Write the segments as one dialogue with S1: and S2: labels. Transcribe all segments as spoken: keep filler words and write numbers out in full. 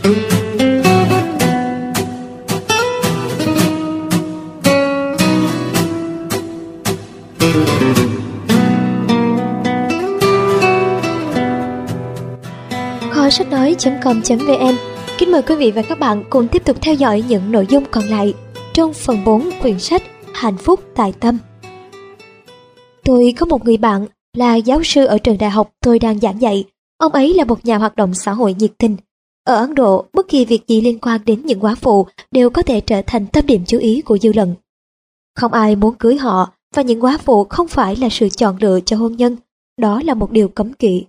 S1: kho sách nói chấm com chấm vn kính mời quý vị và các bạn cùng tiếp tục theo dõi những nội dung còn lại trong phần bốn quyển sách Hạnh phúc tại tâm. Tôi có một người bạn là giáo sư ở trường đại học tôi đang giảng dạy. Ông ấy là một nhà hoạt động xã hội nhiệt tình. Ở Ấn Độ, bất kỳ việc gì liên quan đến những góa phụ đều có thể trở thành tâm điểm chú ý của dư luận. Không ai muốn cưới họ, và những góa phụ không phải là sự chọn lựa cho hôn nhân, đó là một điều cấm kỵ.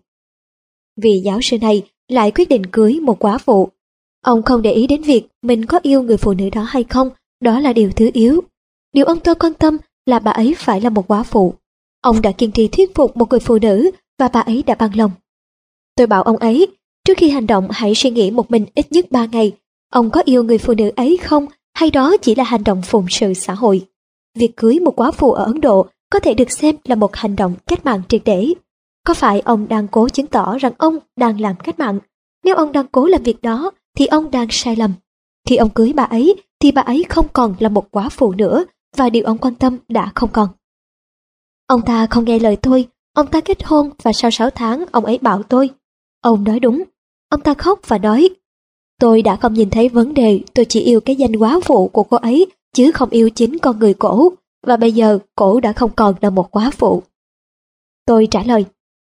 S1: Vị giáo sư này lại quyết định cưới một góa phụ. Ông không để ý đến việc mình có yêu người phụ nữ đó hay không, đó là điều thứ yếu. Điều ông tôi quan tâm là bà ấy phải là một góa phụ. Ông đã kiên trì thuyết phục một người phụ nữ và bà ấy đã bằng lòng. Tôi bảo ông ấy, trước khi hành động hãy suy nghĩ một mình ít nhất ba ngày. Ông có yêu người phụ nữ ấy không, hay đó chỉ là hành động phụng sự xã hội? Việc cưới một góa phụ ở Ấn Độ có thể được xem là một hành động cách mạng triệt để. Có phải ông đang cố chứng tỏ rằng ông đang làm cách mạng? Nếu ông đang cố làm việc đó, thì ông đang sai lầm. Khi ông cưới bà ấy, thì bà ấy không còn là một góa phụ nữa, và điều ông quan tâm đã không còn. Ông ta không nghe lời tôi, ông ta kết hôn và sau sáu tháng ông ấy bảo tôi. Ông nói đúng. Ông ta khóc và nói, tôi đã không nhìn thấy vấn đề, tôi chỉ yêu cái danh góa phụ của cô ấy, chứ không yêu chính con người cổ, và bây giờ cổ đã không còn là một góa phụ. Tôi trả lời,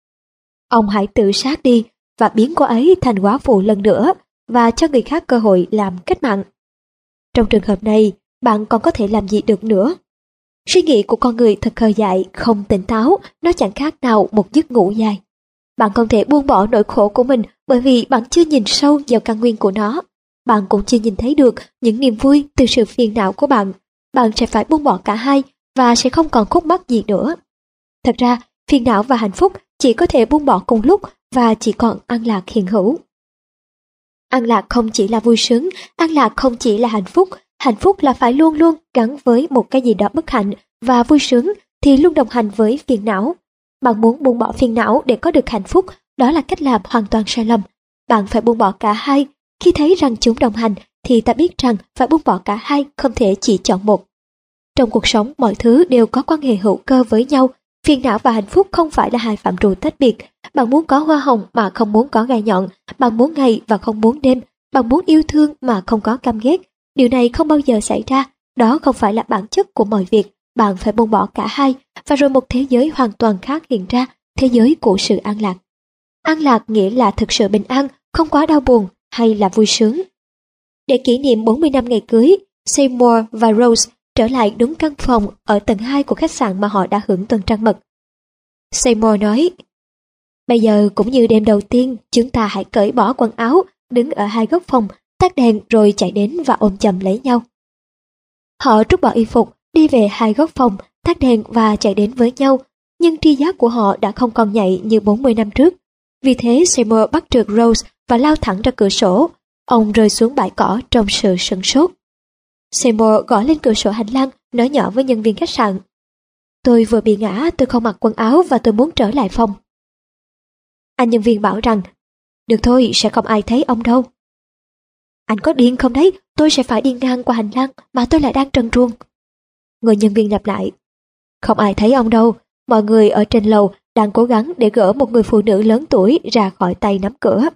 S1: ông hãy tự sát đi và biến cô ấy thành góa phụ lần nữa, và cho người khác cơ hội làm cách mạng. Trong trường hợp này, bạn còn có thể làm gì được nữa? Suy nghĩ của con người thật khờ dại, không tỉnh táo, nó chẳng khác nào một giấc ngủ dài. Bạn không thể buông bỏ nỗi khổ của mình bởi vì bạn chưa nhìn sâu vào căn nguyên của nó. Bạn cũng chưa nhìn thấy được những niềm vui từ sự phiền não của bạn. Bạn sẽ phải buông bỏ cả hai và sẽ không còn khúc mắc gì nữa. Thật ra, phiền não và hạnh phúc chỉ có thể buông bỏ cùng lúc và chỉ còn an lạc hiện hữu. An lạc không chỉ là vui sướng, an lạc không chỉ là hạnh phúc. Hạnh phúc là phải luôn luôn gắn với một cái gì đó bất hạnh, và vui sướng thì luôn đồng hành với phiền não. Bạn muốn buông bỏ phiền não để có được hạnh phúc, đó là cách làm hoàn toàn sai lầm. Bạn phải buông bỏ cả hai. Khi thấy rằng chúng đồng hành thì ta biết rằng phải buông bỏ cả hai, không thể chỉ chọn một. Trong cuộc sống, mọi thứ đều có quan hệ hữu cơ với nhau. Phiền não và hạnh phúc không phải là hai phạm trù tách biệt. Bạn muốn có hoa hồng mà không muốn có gai nhọn. Bạn muốn ngày và không muốn đêm. Bạn muốn yêu thương mà không có căm ghét. Điều này không bao giờ xảy ra. Đó không phải là bản chất của mọi việc. Bạn phải buông bỏ cả hai, và rồi một thế giới hoàn toàn khác hiện ra, thế giới của sự an lạc. An lạc nghĩa là thực sự bình an, không quá đau buồn hay là vui sướng. Để kỷ niệm bốn mươi năm ngày cưới, Seymour và Rose trở lại đúng căn phòng ở tầng hai của khách sạn mà họ đã hưởng tuần trăng mật. Seymour nói, bây giờ cũng như đêm đầu tiên, chúng ta hãy cởi bỏ quần áo, đứng ở hai góc phòng, tắt đèn rồi chạy đến và ôm chầm lấy nhau. Họ trút bỏ y phục, đi về hai góc phòng, tắt đèn và chạy đến với nhau, nhưng tri giác của họ đã không còn nhạy như bốn mươi năm trước. Vì thế Seymour bắt trượt Rose và lao thẳng ra cửa sổ. Ông rơi xuống bãi cỏ trong sự sửng sốt. Seymour gõ lên cửa sổ hành lang, nói nhỏ với nhân viên khách sạn, tôi vừa bị ngã, tôi không mặc quần áo và tôi muốn trở lại phòng. Anh nhân viên bảo rằng, được thôi, sẽ không ai thấy ông đâu. Anh có điên không đấy, tôi sẽ phải đi ngang qua hành lang mà tôi lại đang trần truồng. Người nhân viên lặp lại, không ai thấy ông đâu, mọi người ở trên lầu đang cố gắng để gỡ một người phụ nữ lớn tuổi ra khỏi tay nắm cửa.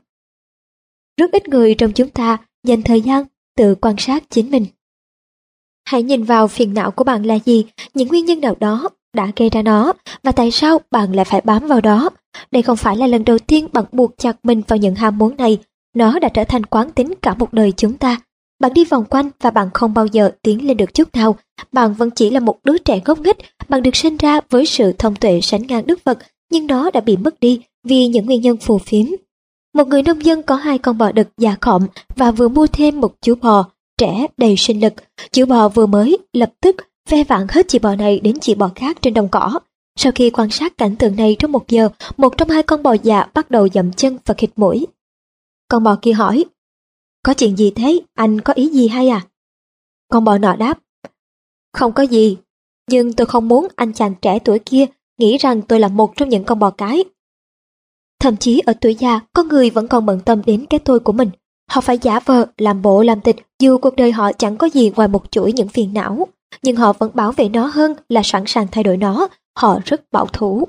S1: Rất ít người trong chúng ta dành thời gian tự quan sát chính mình. Hãy nhìn vào phiền não của bạn là gì, những nguyên nhân nào đó đã gây ra nó, và tại sao bạn lại phải bám vào đó. Đây không phải là lần đầu tiên bạn buộc chặt mình vào những ham muốn này, nó đã trở thành quán tính cả một đời chúng ta. Bạn đi vòng quanh và bạn không bao giờ tiến lên được chút nào. Bạn vẫn chỉ là một đứa trẻ ngốc nghếch. Bạn được sinh ra với sự thông tuệ sánh ngang Đức Phật, nhưng nó đã bị mất đi vì những nguyên nhân phù phiếm. Một người nông dân có hai con bò đực già khọm và vừa mua thêm một chú bò trẻ đầy sinh lực. Chú bò vừa mới lập tức ve vãn hết chị bò này đến chị bò khác trên đồng cỏ. Sau khi quan sát cảnh tượng này trong một giờ, một trong hai con bò già bắt đầu dậm chân và khịt mũi. Con bò kia hỏi, có chuyện gì thế, anh có ý gì hay à? Con bò nọ đáp, không có gì, nhưng tôi không muốn anh chàng trẻ tuổi kia nghĩ rằng tôi là một trong những con bò cái. Thậm chí ở tuổi già, con người vẫn còn bận tâm đến cái tôi của mình. Họ phải giả vờ, làm bộ làm tịch dù cuộc đời họ chẳng có gì ngoài một chuỗi những phiền não, nhưng họ vẫn bảo vệ nó hơn là sẵn sàng thay đổi nó. Họ rất bảo thủ.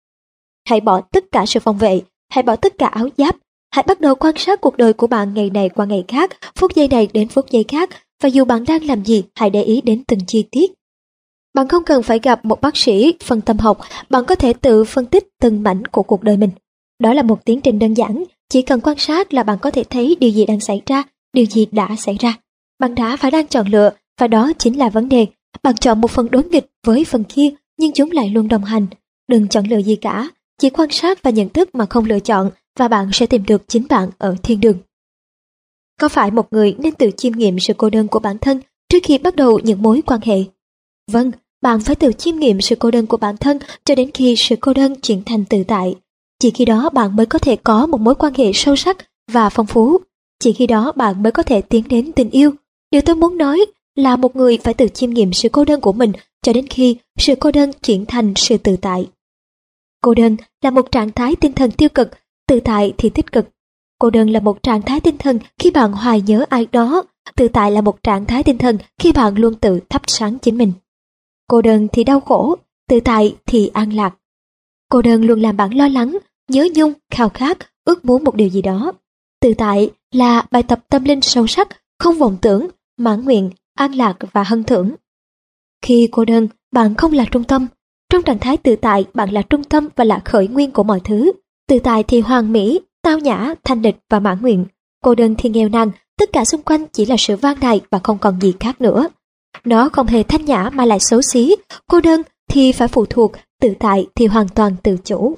S1: Hãy bỏ tất cả sự phòng vệ, hãy bỏ tất cả áo giáp, hãy bắt đầu quan sát cuộc đời của bạn ngày này qua ngày khác, phút giây này đến phút giây khác, và dù bạn đang làm gì, hãy để ý đến từng chi tiết. Bạn không cần phải gặp một bác sĩ phân tâm học, bạn có thể tự phân tích từng mảnh của cuộc đời mình. Đó là một tiến trình đơn giản, chỉ cần quan sát là bạn có thể thấy điều gì đang xảy ra, điều gì đã xảy ra. Bạn đã và đang chọn lựa, và đó chính là vấn đề. Bạn chọn một phần đối nghịch với phần kia, nhưng chúng lại luôn đồng hành. Đừng chọn lựa gì cả, chỉ quan sát và nhận thức mà không lựa chọn, và bạn sẽ tìm được chính bạn ở thiên đường. Có phải một người nên tự chiêm nghiệm sự cô đơn của bản thân trước khi bắt đầu những mối quan hệ? Vâng, bạn phải tự chiêm nghiệm sự cô đơn của bản thân cho đến khi sự cô đơn chuyển thành tự tại. Chỉ khi đó bạn mới có thể có một mối quan hệ sâu sắc và phong phú. Chỉ khi đó bạn mới có thể tiến đến tình yêu. Điều tôi muốn nói là một người phải tự chiêm nghiệm sự cô đơn của mình cho đến khi sự cô đơn chuyển thành sự tự tại. Cô đơn là một trạng thái tinh thần tiêu cực, tự tại thì tích cực. Cô đơn là một trạng thái tinh thần khi bạn hoài nhớ ai đó, tự tại là một trạng thái tinh thần khi bạn luôn tự thắp sáng chính mình. Cô đơn thì đau khổ, tự tại thì an lạc. Cô đơn luôn làm bạn lo lắng, nhớ nhung, khao khát, ước muốn một điều gì đó. Tự tại là bài tập tâm linh sâu sắc, không vọng tưởng, mãn nguyện, an lạc và hân thưởng. Khi cô đơn, bạn không là trung tâm. Trong trạng thái tự tại, bạn là trung tâm và là khởi nguyên của mọi thứ. Tự tại thì hoàn mỹ, tao nhã, thanh lịch và mãn nguyện. Cô đơn thì nghèo nàn, tất cả xung quanh chỉ là sự van nài và không còn gì khác nữa. Nó không hề thanh nhã mà lại xấu xí. Cô đơn thì phải phụ thuộc, tự tại thì hoàn toàn tự chủ.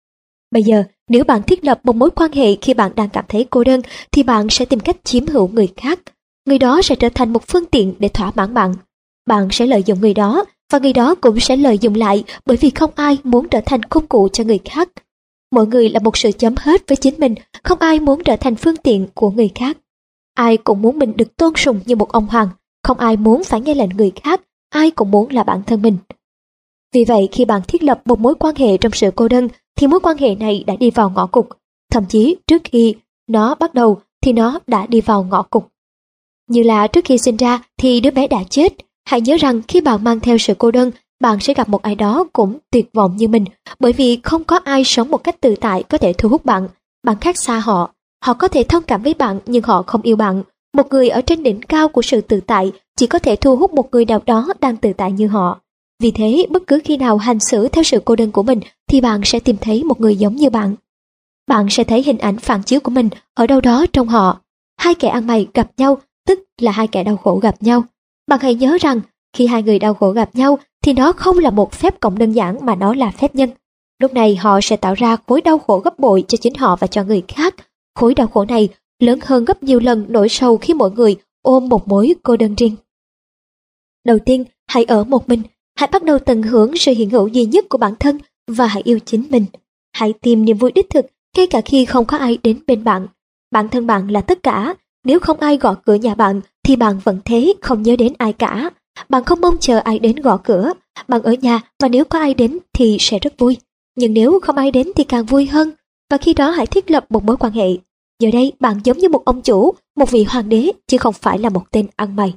S1: Bây giờ, nếu bạn thiết lập một mối quan hệ khi bạn đang cảm thấy cô đơn, thì bạn sẽ tìm cách chiếm hữu người khác. Người đó sẽ trở thành một phương tiện để thỏa mãn bạn. Bạn sẽ lợi dụng người đó, và người đó cũng sẽ lợi dụng lại, bởi vì không ai muốn trở thành công cụ cho người khác. Mỗi người là một sự chấm hết với chính mình, không ai muốn trở thành phương tiện của người khác. Ai cũng muốn mình được tôn sùng như một ông hoàng, không ai muốn phải nghe lệnh người khác, ai cũng muốn là bản thân mình. Vì vậy, khi bạn thiết lập một mối quan hệ trong sự cô đơn, thì mối quan hệ này đã đi vào ngõ cụt. Thậm chí trước khi nó bắt đầu thì nó đã đi vào ngõ cụt. Như là trước khi sinh ra thì đứa bé đã chết. Hãy nhớ rằng khi bạn mang theo sự cô đơn, bạn sẽ gặp một ai đó cũng tuyệt vọng như mình, bởi vì không có ai sống một cách tự tại có thể thu hút bạn. Bạn khác xa họ. Họ có thể thông cảm với bạn nhưng họ không yêu bạn. Một người ở trên đỉnh cao của sự tự tại chỉ có thể thu hút một người nào đó đang tự tại như họ. Vì thế, bất cứ khi nào hành xử theo sự cô đơn của mình thì bạn sẽ tìm thấy một người giống như bạn. Bạn sẽ thấy hình ảnh phản chiếu của mình ở đâu đó trong họ. Hai kẻ ăn mày gặp nhau, tức là hai kẻ đau khổ gặp nhau. Bạn hãy nhớ rằng, khi hai người đau khổ gặp nhau thì nó không là một phép cộng đơn giản mà nó là phép nhân. Lúc này họ sẽ tạo ra khối đau khổ gấp bội cho chính họ và cho người khác. Khối đau khổ này lớn hơn gấp nhiều lần nỗi sầu khi mỗi người ôm một mối cô đơn riêng. Đầu tiên, hãy ở một mình. Hãy bắt đầu tận hưởng sự hiện hữu duy nhất của bản thân và hãy yêu chính mình. Hãy tìm niềm vui đích thực ngay cả khi không có ai đến bên bạn. Bản thân bạn là tất cả. Nếu không ai gõ cửa nhà bạn thì bạn vẫn thế, không nhớ đến ai cả. Bạn không mong chờ ai đến gõ cửa. Bạn ở nhà và nếu có ai đến thì sẽ rất vui. Nhưng nếu không ai đến thì càng vui hơn. Và khi đó hãy thiết lập một mối quan hệ. Giờ đây bạn giống như một ông chủ, một vị hoàng đế chứ không phải là một tên ăn mày.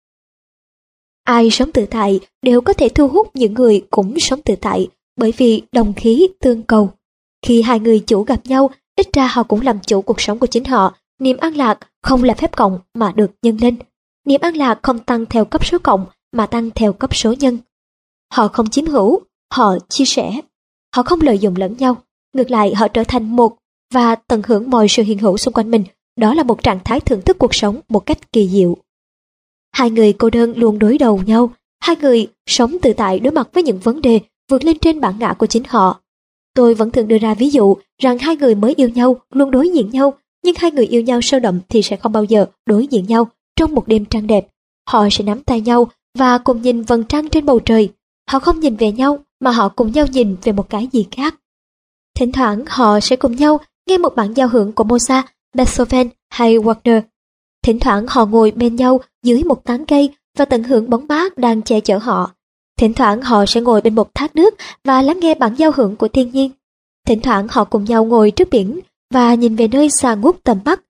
S1: Ai sống tự tại đều có thể thu hút những người cũng sống tự tại, bởi vì đồng khí tương cầu. Khi hai người chủ gặp nhau, ít ra họ cũng làm chủ cuộc sống của chính họ. Niềm an lạc không là phép cộng mà được nhân lên. Niềm an lạc không tăng theo cấp số cộng mà tăng theo cấp số nhân. Họ không chiếm hữu, họ chia sẻ. Họ không lợi dụng lẫn nhau. Ngược lại, họ trở thành một và tận hưởng mọi sự hiện hữu xung quanh mình. Đó là một trạng thái thưởng thức cuộc sống một cách kỳ diệu. Hai người cô đơn luôn đối đầu nhau. Hai người sống tự tại đối mặt với những vấn đề vượt lên trên bản ngã của chính họ. Tôi vẫn thường đưa ra ví dụ rằng hai người mới yêu nhau luôn đối diện nhau, nhưng hai người yêu nhau sâu đậm thì sẽ không bao giờ đối diện nhau trong một đêm trăng đẹp. Họ sẽ nắm tay nhau và cùng nhìn vầng trăng trên bầu trời. Họ không nhìn về nhau mà họ cùng nhau nhìn về một cái gì khác. Thỉnh thoảng họ sẽ cùng nhau nghe một bản giao hưởng của Mozart, Beethoven hay Wagner. Thỉnh thoảng họ ngồi bên nhau dưới một tán cây và tận hưởng bóng mát đang che chở họ. Thỉnh thoảng họ sẽ ngồi bên một thác nước và lắng nghe bản giao hưởng của thiên nhiên. Thỉnh thoảng họ cùng nhau ngồi trước biển và nhìn về nơi xa ngút tầm mắt.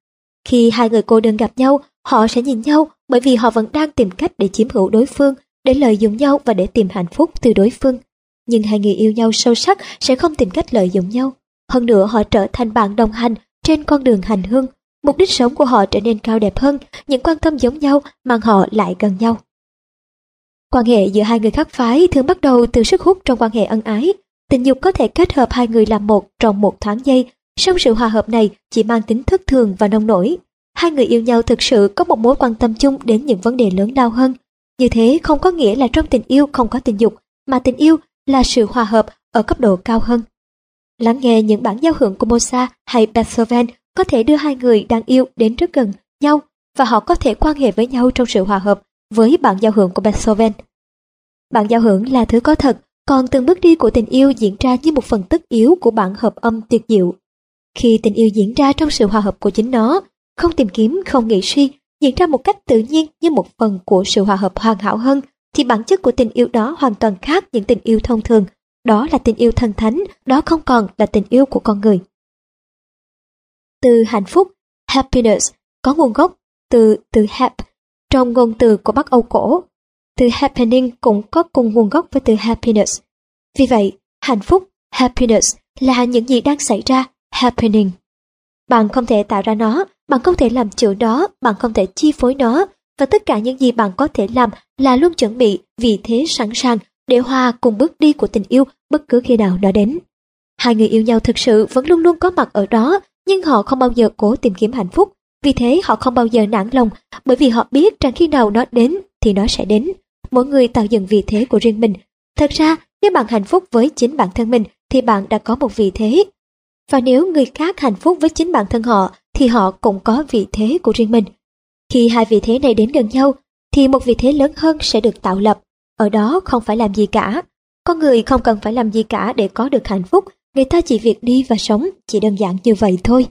S1: Khi hai người cô đơn gặp nhau, họ sẽ nhìn nhau bởi vì họ vẫn đang tìm cách để chiếm hữu đối phương, để lợi dụng nhau và để tìm hạnh phúc từ đối phương. Nhưng hai người yêu nhau sâu sắc sẽ không tìm cách lợi dụng nhau. Hơn nữa họ trở thành bạn đồng hành trên con đường hành hương. Mục đích sống của họ trở nên cao đẹp hơn, những quan tâm giống nhau mang họ lại gần nhau. Quan hệ giữa hai người khác phái thường bắt đầu từ sức hút trong quan hệ ân ái. Tình dục có thể kết hợp hai người làm một trong một thoáng giây, song sự hòa hợp này chỉ mang tính thất thường và nông nổi. Hai người yêu nhau thực sự có một mối quan tâm chung đến những vấn đề lớn lao hơn. Như thế không có nghĩa là trong tình yêu không có tình dục, mà tình yêu là sự hòa hợp ở cấp độ cao hơn. Lắng nghe những bản giao hưởng của Mozart hay Beethoven có thể đưa hai người đang yêu đến rất gần nhau và họ có thể quan hệ với nhau trong sự hòa hợp với bản giao hưởng của Beethoven. Bản giao hưởng là thứ có thật, còn từng bước đi của tình yêu diễn ra như một phần tất yếu của bản hợp âm tuyệt diệu. Khi tình yêu diễn ra trong sự hòa hợp của chính nó, không tìm kiếm, không nghĩ suy, diễn ra một cách tự nhiên như một phần của sự hòa hợp hoàn hảo hơn, thì bản chất của tình yêu đó hoàn toàn khác những tình yêu thông thường. Đó là tình yêu thần thánh, đó không còn là tình yêu của con người. Từ hạnh phúc, happiness, có nguồn gốc từ từ hap trong ngôn từ của Bắc Âu cổ. Từ happening cũng có cùng nguồn gốc với từ happiness. Vì vậy, hạnh phúc, happiness là những gì đang xảy ra, happening. Bạn không thể tạo ra nó, bạn không thể làm chủ nó, bạn không thể chi phối nó, và tất cả những gì bạn có thể làm là luôn chuẩn bị, vì thế sẵn sàng để hòa cùng bước đi của tình yêu bất cứ khi nào nó đến. Hai người yêu nhau thực sự vẫn luôn luôn có mặt ở đó, nhưng họ không bao giờ cố tìm kiếm hạnh phúc. Vì thế họ không bao giờ nản lòng, bởi vì họ biết rằng khi nào nó đến thì nó sẽ đến. Mỗi người tạo dựng vị thế của riêng mình. Thật ra, nếu bạn hạnh phúc với chính bản thân mình thì bạn đã có một vị thế. Và nếu người khác hạnh phúc với chính bản thân họ thì họ cũng có vị thế của riêng mình. Khi hai vị thế này đến gần nhau thì một vị thế lớn hơn sẽ được tạo lập. Ở đó không phải làm gì cả. Con người không cần phải làm gì cả để có được hạnh phúc. Người ta chỉ việc đi và sống, chỉ đơn giản như vậy thôi.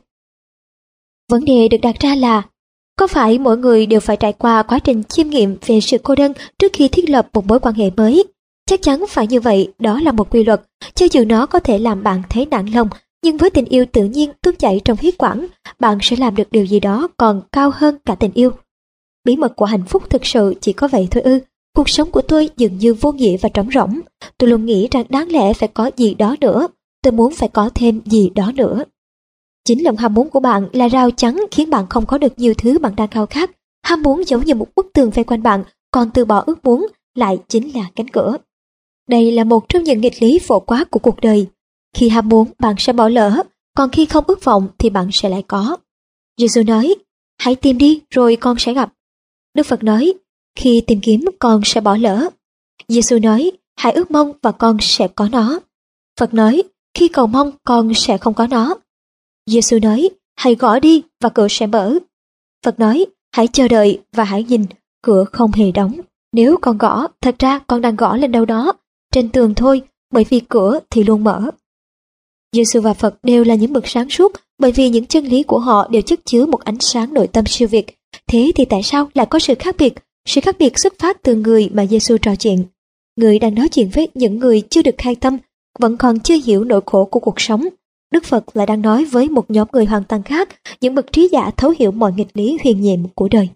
S1: Vấn đề được đặt ra là, có phải mỗi người đều phải trải qua quá trình chiêm nghiệm về sự cô đơn trước khi thiết lập một mối quan hệ mới? Chắc chắn phải như vậy, đó là một quy luật, cho dù nó có thể làm bạn thấy nản lòng, nhưng với tình yêu tự nhiên tuôn chảy trong huyết quản, bạn sẽ làm được điều gì đó còn cao hơn cả tình yêu. Bí mật của hạnh phúc thực sự chỉ có vậy thôi ư? Cuộc sống của tôi dường như vô nghĩa và trống rỗng. Tôi luôn nghĩ rằng đáng lẽ phải có gì đó nữa. Tôi muốn phải có thêm gì đó nữa. Chính lòng ham muốn của bạn là rào chắn khiến bạn không có được nhiều thứ bạn đang khao khát. Ham muốn giống như một bức tường vây quanh bạn, còn từ bỏ ước muốn lại chính là cánh cửa. Đây là một trong những nghịch lý phổ quát của cuộc đời. Khi ham muốn, bạn sẽ bỏ lỡ, còn khi không ước vọng thì bạn sẽ lại có. Giê-xu nói, hãy tìm đi rồi con sẽ gặp. Đức Phật nói, khi tìm kiếm con sẽ bỏ lỡ. Giê-xu nói, hãy ước mong và con sẽ có nó. Phật nói, khi cầu mong con sẽ không có nó. Giê-xu nói, hãy gõ đi và cửa sẽ mở. Phật nói, hãy chờ đợi và hãy nhìn, cửa không hề đóng. Nếu con gõ, thật ra con đang gõ lên đâu đó, trên tường thôi, bởi vì cửa thì luôn mở. Giê-xu và Phật đều là những bậc sáng suốt, bởi vì những chân lý của họ đều chất chứa một ánh sáng nội tâm siêu việt. Thế thì tại sao lại có sự khác biệt? Sự khác biệt xuất phát từ người mà Giê-xu trò chuyện. Người đang nói chuyện với những người chưa được khai tâm, vẫn còn chưa hiểu nỗi khổ của cuộc sống. Đức Phật lại đang nói với một nhóm người hoàn toàn khác, những bậc trí giả thấu hiểu mọi nghịch lý huyền nhiệm của đời.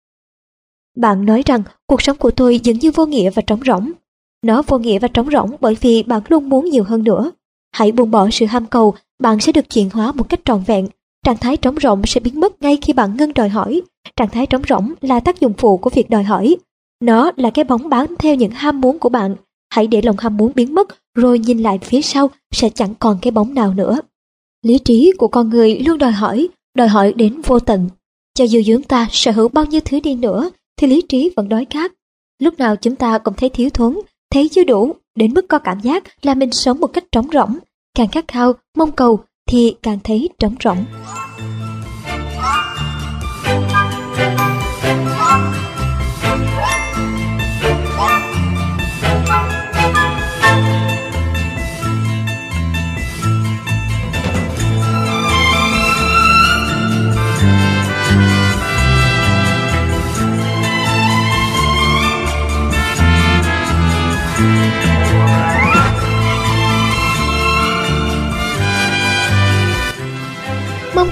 S1: Bạn nói rằng cuộc sống của tôi dường như vô nghĩa và trống rỗng. Nó vô nghĩa và trống rỗng bởi vì bạn luôn muốn nhiều hơn nữa. Hãy buông bỏ sự ham cầu, bạn sẽ được chuyển hóa một cách trọn vẹn. Trạng thái trống rỗng sẽ biến mất ngay khi bạn ngưng đòi hỏi. Trạng thái trống rỗng là tác dụng phụ của việc đòi hỏi. Nó là cái bóng bám theo những ham muốn của bạn. Hãy để lòng ham muốn biến mất, rồi nhìn lại phía sau sẽ chẳng còn cái bóng nào nữa. Lý trí của con người luôn đòi hỏi, đòi hỏi đến vô tận. Cho dù chúng ta sở hữu bao nhiêu thứ đi nữa, thì lý trí vẫn đói khát. Lúc nào chúng ta cũng thấy thiếu thốn, thấy chưa đủ, đến mức có cảm giác là mình sống một cách trống rỗng. Càng khát khao, mong cầu thì càng thấy trống rỗng.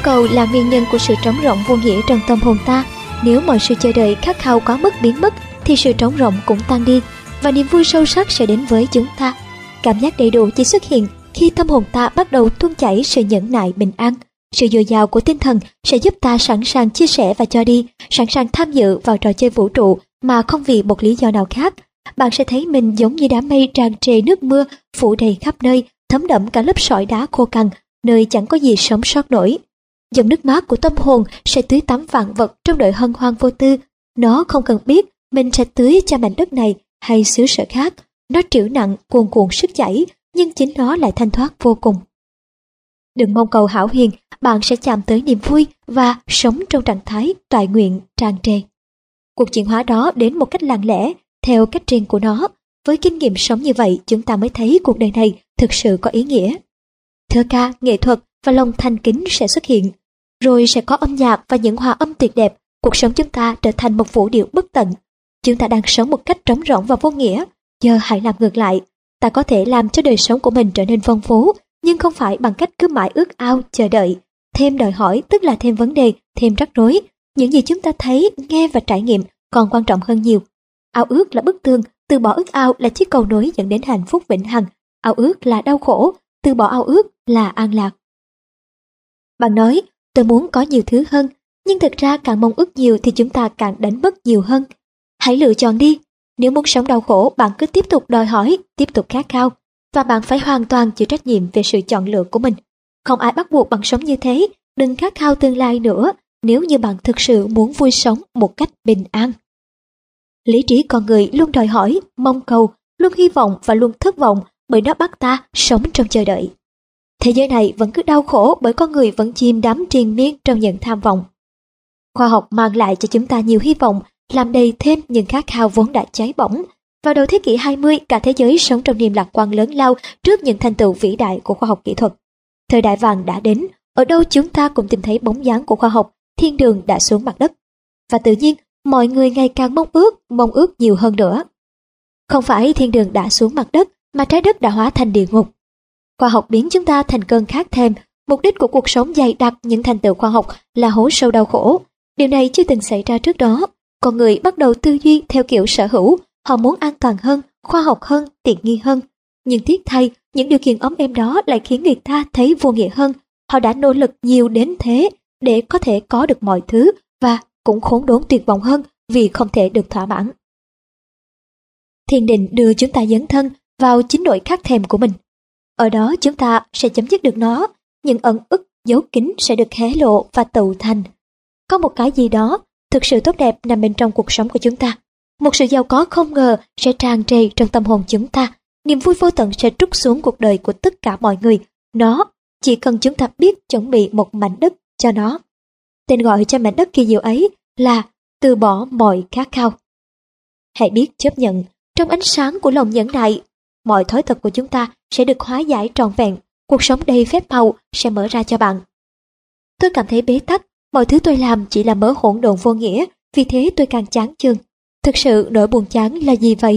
S1: cầu là nguyên nhân của sự trống rỗng vô nghĩa trong tâm hồn ta. Nếu mọi sự chờ đợi khát khao quá mức biến mất thì sự trống rỗng cũng tan đi và niềm vui sâu sắc sẽ đến với chúng ta. Cảm giác đầy đủ chỉ xuất hiện khi tâm hồn ta bắt đầu tuôn chảy sự nhẫn nại bình an. Sự dồi dào của tinh thần sẽ giúp ta sẵn sàng chia sẻ và cho đi, sẵn sàng tham dự vào trò chơi vũ trụ mà không vì một lý do nào khác. Bạn sẽ thấy mình giống như đám mây tràn trề nước mưa phủ đầy khắp nơi, thấm đẫm cả lớp sỏi đá khô cằn, nơi chẳng có gì sống sót nổi. Dòng nước mát của tâm hồn sẽ tưới tắm vạn vật trong đời hân hoan vô tư. Nó không cần biết mình sẽ tưới cho mảnh đất này hay xứ sở khác. Nó trĩu nặng cuồn cuộn sức chảy, nhưng chính nó lại thanh thoát vô cùng. Đừng mong cầu hão huyền, bạn sẽ chạm tới niềm vui và sống trong trạng thái toại nguyện tràn trề. Cuộc chuyển hóa đó đến một cách lặng lẽ, theo cách riêng của nó. Với kinh nghiệm sống như vậy, chúng ta mới thấy cuộc đời này thực sự có ý nghĩa. Thơ ca, nghệ thuật và lòng thành kính sẽ xuất hiện. Rồi sẽ có âm nhạc và những hòa âm tuyệt đẹp. Cuộc sống chúng ta trở thành một vũ điệu bất tận. Chúng ta đang sống một cách trống rỗng và vô nghĩa. Giờ hãy làm ngược lại. Ta có thể làm cho đời sống của mình trở nên phong phú, nhưng không phải bằng cách cứ mãi ước ao, chờ đợi. Thêm đòi hỏi tức là thêm vấn đề, thêm rắc rối. Những gì chúng ta thấy, nghe và trải nghiệm còn quan trọng hơn nhiều. Ao ước là bức tường, từ bỏ ước ao là chiếc cầu nối dẫn đến hạnh phúc vĩnh hằng. Ao ước là đau khổ, từ bỏ ao ước là an lạc. Bạn nói, tôi muốn có nhiều thứ hơn, nhưng thực ra càng mong ước nhiều thì chúng ta càng đánh mất nhiều hơn. Hãy lựa chọn đi. Nếu muốn sống đau khổ, bạn cứ tiếp tục đòi hỏi, tiếp tục khát khao. Và bạn phải hoàn toàn chịu trách nhiệm về sự chọn lựa của mình. Không ai bắt buộc bạn sống như thế, đừng khát khao tương lai nữa nếu như bạn thực sự muốn vui sống một cách bình an. Lý trí con người luôn đòi hỏi, mong cầu, luôn hy vọng và luôn thất vọng bởi nó bắt ta sống trong chờ đợi. Thế giới này vẫn cứ đau khổ bởi con người vẫn chìm đắm triền miên trong những tham vọng. Khoa học mang lại cho chúng ta nhiều hy vọng, làm đầy thêm những khát khao vốn đã cháy bỏng. Vào đầu thế kỷ hai mươi, cả thế giới sống trong niềm lạc quan lớn lao trước những thành tựu vĩ đại của khoa học kỹ thuật. Thời đại vàng đã đến, ở đâu chúng ta cũng tìm thấy bóng dáng của khoa học, thiên đường đã xuống mặt đất. Và tự nhiên, mọi người ngày càng mong ước, mong ước nhiều hơn nữa. Không phải thiên đường đã xuống mặt đất, mà trái đất đã hóa thành địa ngục. Khoa học biến chúng ta thành cơn khát thèm, mục đích của cuộc sống dày đặc những thành tựu khoa học là hố sâu đau khổ. Điều này chưa từng xảy ra trước đó. Con người bắt đầu tư duy theo kiểu sở hữu, họ muốn an toàn hơn, khoa học hơn, tiện nghi hơn. Nhưng tiếc thay, những điều kiện ấm êm đó lại khiến người ta thấy vô nghĩa hơn. Họ đã nỗ lực nhiều đến thế để có thể có được mọi thứ và cũng khốn đốn tuyệt vọng hơn vì không thể được thỏa mãn. Thiền định đưa chúng ta dấn thân vào chính nỗi khát thèm của mình. Ở đó chúng ta sẽ chấm dứt được nó, những ẩn ức giấu kín sẽ được hé lộ và tụ thành. Có một cái gì đó thực sự tốt đẹp nằm bên trong cuộc sống của chúng ta. Một sự giàu có không ngờ sẽ tràn trề trong tâm hồn chúng ta. Niềm vui vô tận sẽ trút xuống cuộc đời của tất cả mọi người. Nó chỉ cần chúng ta biết chuẩn bị một mảnh đất cho nó. Tên gọi cho mảnh đất kỳ diệu ấy là từ bỏ mọi khát khao. Hãy biết chấp nhận, trong ánh sáng của lòng nhẫn nại, mọi thói tật của chúng ta sẽ được hóa giải trọn vẹn. Cuộc sống đầy phép màu sẽ mở ra cho bạn. Tôi cảm thấy bế tắc, mọi thứ tôi làm chỉ là mớ hỗn độn vô nghĩa, vì thế tôi càng chán chường. Thực sự nỗi buồn chán là gì vậy?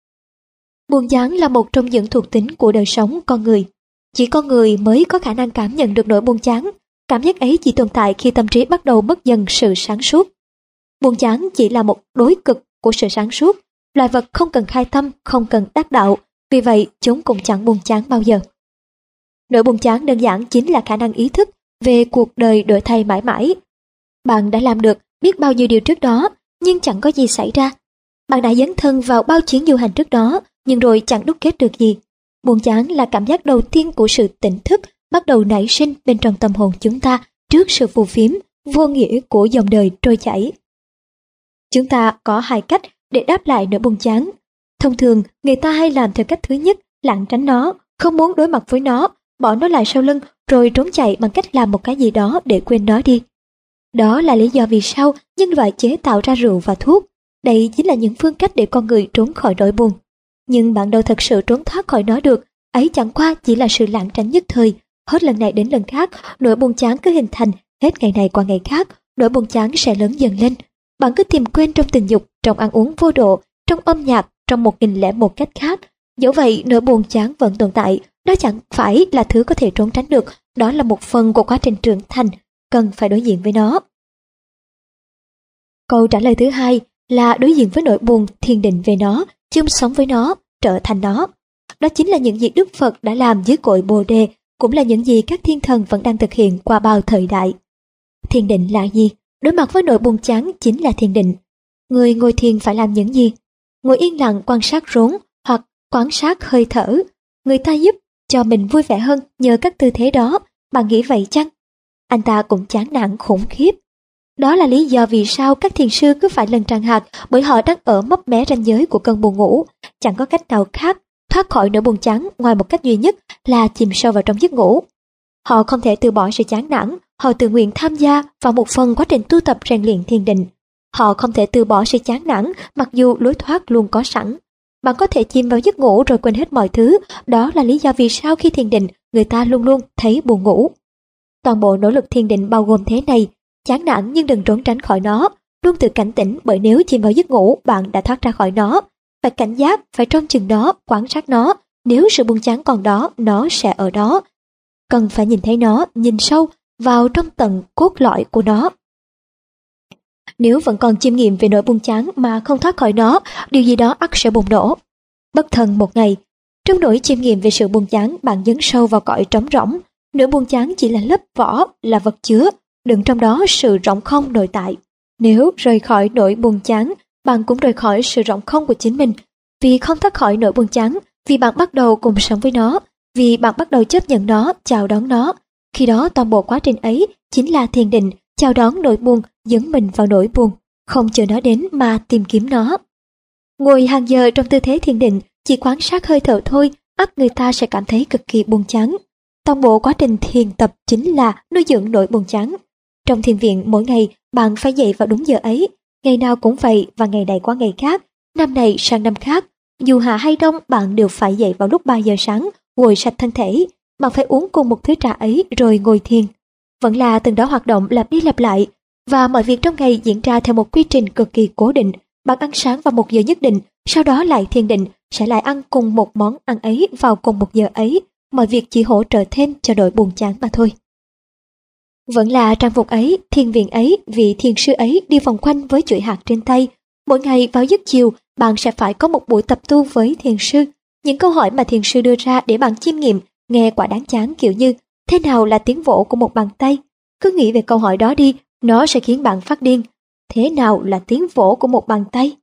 S1: Buồn chán là một trong những thuộc tính của đời sống con người. Chỉ con người mới có khả năng cảm nhận được nỗi buồn chán. Cảm giác ấy chỉ tồn tại khi tâm trí bắt đầu mất dần sự sáng suốt. Buồn chán chỉ là một đối cực của sự sáng suốt. Loài vật không cần khai tâm, không cần đắc đạo, vì vậy chúng cũng chẳng buồn chán bao giờ. Nỗi buồn chán đơn giản chính là khả năng ý thức về cuộc đời đổi thay mãi mãi. Bạn đã làm được biết bao nhiêu điều trước đó, nhưng chẳng có gì xảy ra. Bạn đã dấn thân vào bao chuyến du hành trước đó, nhưng rồi chẳng đúc kết được gì. Buồn chán là cảm giác đầu tiên của sự tỉnh thức bắt đầu nảy sinh bên trong tâm hồn chúng ta trước sự phù phiếm, vô nghĩa của dòng đời trôi chảy. Chúng ta có hai cách để đáp lại nỗi buồn chán. Thông thường, người ta hay làm theo cách thứ nhất, lảng tránh nó, không muốn đối mặt với nó, bỏ nó lại sau lưng, rồi trốn chạy bằng cách làm một cái gì đó để quên nó đi. Đó là lý do vì sao nhân loại chế tạo ra rượu và thuốc. Đây chính là những phương cách để con người trốn khỏi nỗi buồn. Nhưng bạn đâu thật sự trốn thoát khỏi nó được, ấy chẳng qua chỉ là sự lảng tránh nhất thời. Hết lần này đến lần khác, nỗi buồn chán cứ hình thành, hết ngày này qua ngày khác, nỗi buồn chán sẽ lớn dần lên. Bạn cứ tìm quên trong tình dục, trong ăn uống vô độ, trong âm nhạc, trong một nghìn lẻ một cách khác. Dẫu vậy, nỗi buồn chán vẫn tồn tại, đó chẳng phải là thứ có thể trốn tránh được, đó là một phần của quá trình trưởng thành. cần phải đối diện với nó. Câu trả lời thứ hai là đối diện với nỗi buồn, thiền định về nó, chung sống với nó, trở thành nó. Đó chính là những gì Đức Phật đã làm dưới cội Bồ Đề, cũng là những gì các thiên thần vẫn đang thực hiện qua bao thời đại. Thiền định là gì? Đối mặt với nỗi buồn chán chính là thiền định. Người ngồi thiền phải làm những gì? Ngồi yên lặng quan sát rốn hoặc quan sát hơi thở. Người ta giúp cho mình vui vẻ hơn nhờ các tư thế đó. Bạn nghĩ vậy chăng? Anh ta cũng chán nản khủng khiếp. Đó là lý do vì sao các thiền sư cứ phải lần tràn hạt, bởi họ đang ở mấp mé ranh giới của cơn buồn ngủ. Chẳng có cách nào khác thoát khỏi nỗi buồn chán ngoài một cách duy nhất là chìm sâu vào trong giấc ngủ. Họ không thể từ bỏ sự chán nản, họ tự nguyện tham gia vào một phần quá trình tu tập rèn luyện thiền định. Họ không thể từ bỏ sự chán nản mặc dù lối thoát luôn có sẵn. Bạn có thể chìm vào giấc ngủ rồi quên hết mọi thứ, đó là lý do vì sao khi thiền định người ta luôn luôn thấy buồn ngủ. Toàn bộ nỗ lực thiền định bao gồm thế này: chán nản nhưng đừng trốn tránh khỏi nó, luôn tự cảnh tỉnh, bởi nếu chìm vào giấc ngủ bạn đã thoát ra khỏi nó. Phải cảnh giác, phải trông chừng nó, quan sát nó, nếu sự buồn chán còn đó, nó sẽ ở đó. Cần phải nhìn thấy nó, nhìn sâu vào trong tận cốt lõi của nó. Nếu vẫn còn chiêm nghiệm về nỗi buồn chán mà không thoát khỏi nó, điều gì đó ắt sẽ bùng nổ. Bất thần một ngày, trong nỗi chiêm nghiệm về sự buồn chán, bạn dấn sâu vào cõi trống rỗng. Nỗi buồn chán chỉ là lớp vỏ, là vật chứa, đựng trong đó sự rỗng không nội tại. Nếu rời khỏi nỗi buồn chán, bạn cũng rời khỏi sự rỗng không của chính mình. Vì không thoát khỏi nỗi buồn chán, vì bạn bắt đầu cùng sống với nó, vì bạn bắt đầu chấp nhận nó, chào đón nó. Khi đó toàn bộ quá trình ấy chính là thiền định, chào đón nỗi buồn, dẫn mình vào nỗi buồn, không chờ nó đến mà tìm kiếm nó. Ngồi hàng giờ trong tư thế thiền định, chỉ quan sát hơi thở thôi, ắt người ta sẽ cảm thấy cực kỳ buồn chán. Toàn bộ quá trình thiền tập chính là nuôi dưỡng nỗi buồn chán. Trong thiền viện mỗi ngày, bạn phải dậy vào đúng giờ ấy. Ngày nào cũng vậy và ngày này qua ngày khác, năm này sang năm khác. Dù hạ hay đông, bạn đều phải dậy vào lúc ba giờ sáng, gội sạch thân thể. Bạn phải uống cùng một thứ trà ấy rồi ngồi thiền. Vẫn là từng đó hoạt động lặp đi lặp lại, và mọi việc trong ngày diễn ra theo một quy trình cực kỳ cố định. Bạn ăn sáng vào một giờ nhất định, sau đó lại thiền định, sẽ lại ăn cùng một món ăn ấy vào cùng một giờ ấy. Mọi việc chỉ hỗ trợ thêm cho nỗi buồn chán mà thôi. Vẫn là trang phục ấy, thiền viện ấy, vị thiền sư ấy đi vòng quanh với chuỗi hạt trên tay. Mỗi ngày vào giấc chiều, bạn sẽ phải có một buổi tập tu với thiền sư. Những câu hỏi mà thiền sư đưa ra để bạn chiêm nghiệm nghe quả đáng chán, kiểu như thế nào là tiếng vỗ của một bàn tay? Cứ nghĩ về câu hỏi đó đi, nó sẽ khiến bạn phát điên. Thế nào là tiếng vỗ của một bàn tay?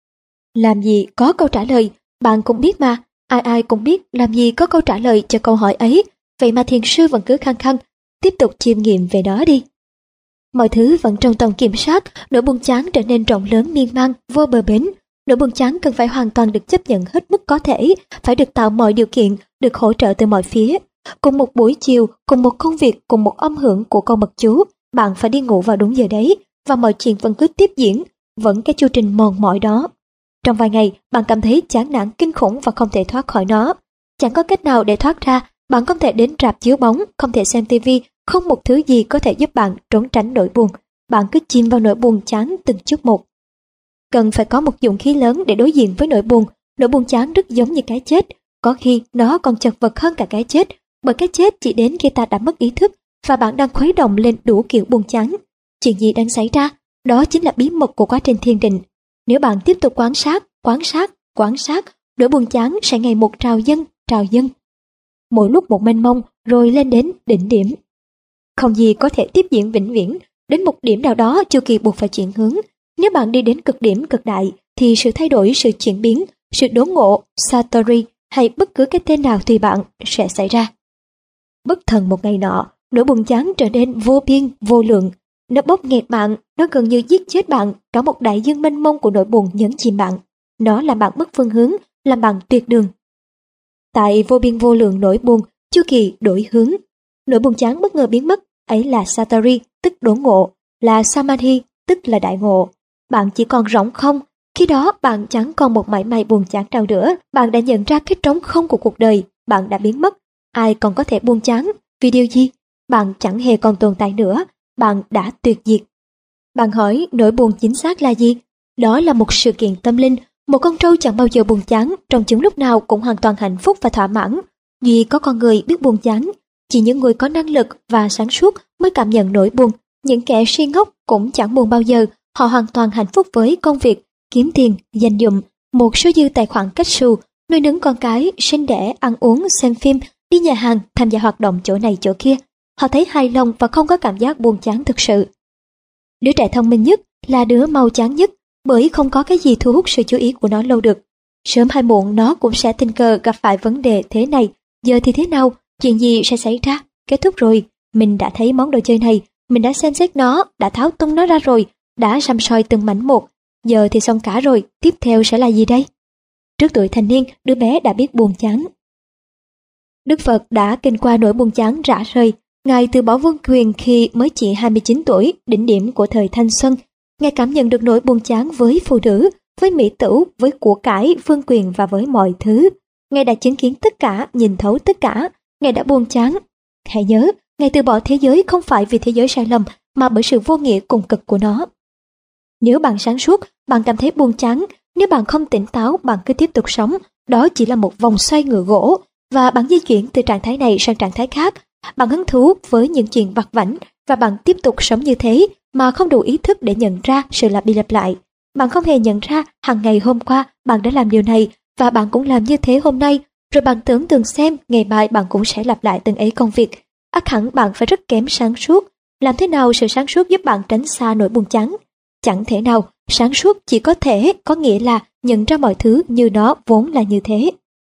S1: Làm gì có câu trả lời, bạn cũng biết mà, ai ai cũng biết làm gì có câu trả lời cho câu hỏi ấy, vậy mà thiền sư vẫn cứ khăng khăng, tiếp tục chiêm nghiệm về nó đi. Mọi thứ vẫn trong tầm kiểm soát, nỗi buồn chán trở nên rộng lớn miên man, vô bờ bến. Nỗi buồn chán cần phải hoàn toàn được chấp nhận hết mức có thể, phải được tạo mọi điều kiện, được hỗ trợ từ mọi phía. Cùng một buổi chiều, cùng một công việc, cùng một âm hưởng của câu mật chú, bạn phải đi ngủ vào đúng giờ đấy, và mọi chuyện vẫn cứ tiếp diễn, vẫn cái chu trình mòn mỏi đó. Trong vài ngày, bạn cảm thấy chán nản kinh khủng và không thể thoát khỏi nó. Chẳng có cách nào để thoát ra, bạn không thể đến rạp chiếu bóng, không thể xem tivi, không một thứ gì có thể giúp bạn trốn tránh nỗi buồn. Bạn cứ chìm vào nỗi buồn chán từng chút một. Cần phải có một dũng khí lớn để đối diện với nỗi buồn. Nỗi buồn chán rất giống như cái chết, có khi nó còn chật vật hơn cả cái chết, bởi cái chết chỉ đến khi ta đã mất ý thức và bạn đang khuấy động lên đủ kiểu buồn chán. Chuyện gì đang xảy ra? Đó chính là bí mật của quá trình thiền định. Nếu bạn tiếp tục quan sát, quan sát, quan sát, nỗi buồn chán sẽ ngày một trào dâng, trào dâng. Mỗi lúc một mênh mông rồi lên đến đỉnh điểm. Không gì có thể tiếp diễn vĩnh viễn, đến một điểm nào đó chu kỳ buộc phải chuyển hướng. Nếu bạn đi đến cực điểm cực đại thì sự thay đổi, sự chuyển biến, sự đốn ngộ, satori hay bất cứ cái tên nào tùy bạn sẽ xảy ra. Bất thần một ngày nọ, nỗi buồn chán trở nên vô biên, vô lượng. Nó bóp nghẹt bạn, nó gần như giết chết bạn, cả một đại dương mênh mông của nỗi buồn nhấn chìm bạn. Nó làm bạn mất phương hướng, làm bạn tuyệt đường. Tại vô biên vô lượng nỗi buồn, chu kỳ đổi hướng. Nỗi buồn chán bất ngờ biến mất, ấy là satori, tức đốn ngộ, là samadhi, tức là đại ngộ. Bạn chỉ còn rỗng không, khi đó bạn chẳng còn một mảy may buồn chán nào nữa. Bạn đã nhận ra cái trống không của cuộc đời, bạn đã biến mất. Ai còn có thể buồn chán, vì điều gì? Bạn chẳng hề còn tồn tại nữa, bạn đã tuyệt diệt. Bạn hỏi nỗi buồn chính xác là gì? Đó là một sự kiện tâm linh. Một con trâu chẳng bao giờ buồn chán, trong chúng lúc nào cũng hoàn toàn hạnh phúc và thỏa mãn. Duy có con người biết buồn chán. Chỉ những người có năng lực và sáng suốt mới cảm nhận nỗi buồn. Những kẻ si ngốc cũng chẳng buồn bao giờ, họ hoàn toàn hạnh phúc với công việc, kiếm tiền, danh dụng, một số dư tài khoản cách xù, nuôi nấng con cái, sinh đẻ, ăn uống, xem phim, đi nhà hàng, tham gia hoạt động chỗ này chỗ kia. Họ thấy hài lòng và không có cảm giác buồn chán thực sự. Đứa trẻ thông minh nhất là đứa mau chán nhất, bởi không có cái gì thu hút sự chú ý của nó lâu được. Sớm hay muộn nó cũng sẽ tình cờ gặp phải vấn đề thế này, giờ thì thế nào, chuyện gì sẽ xảy ra, kết thúc rồi, mình đã thấy món đồ chơi này, mình đã xem xét nó, đã tháo tung nó ra rồi, đã săm soi từng mảnh một, giờ thì xong cả rồi, tiếp theo sẽ là gì đây? Trước tuổi thành niên, đứa bé đã biết buồn chán. Đức Phật đã kinh qua nỗi buồn chán rã rời. Ngài từ bỏ vương quyền khi mới chỉ hai mươi chín tuổi, đỉnh điểm của thời thanh xuân. Ngài cảm nhận được nỗi buồn chán với phụ nữ, với mỹ tửu, với của cải, vương quyền và với mọi thứ. Ngài đã chứng kiến tất cả, nhìn thấu tất cả. Ngài đã buồn chán. Hãy nhớ, Ngài từ bỏ thế giới không phải vì thế giới sai lầm, mà bởi sự vô nghĩa cùng cực của nó. Nếu bạn sáng suốt, bạn cảm thấy buồn chán. Nếu bạn không tỉnh táo, bạn cứ tiếp tục sống. Đó chỉ là một vòng xoay ngựa gỗ, và bạn di chuyển từ trạng thái này sang trạng thái khác. Bạn hứng thú với những chuyện vặt vãnh và bạn tiếp tục sống như thế mà không đủ ý thức để nhận ra sự lặp đi lặp lại. Bạn không hề nhận ra hàng ngày hôm qua bạn đã làm điều này và bạn cũng làm như thế hôm nay, rồi bạn tưởng tượng xem ngày mai bạn cũng sẽ lặp lại từng ấy công việc. Ắt hẳn bạn phải rất kém sáng suốt. Làm thế nào sự sáng suốt giúp bạn tránh xa nỗi buồn chán? Chẳng thể nào, sáng suốt chỉ có thể có nghĩa là nhận ra mọi thứ như nó vốn là như thế.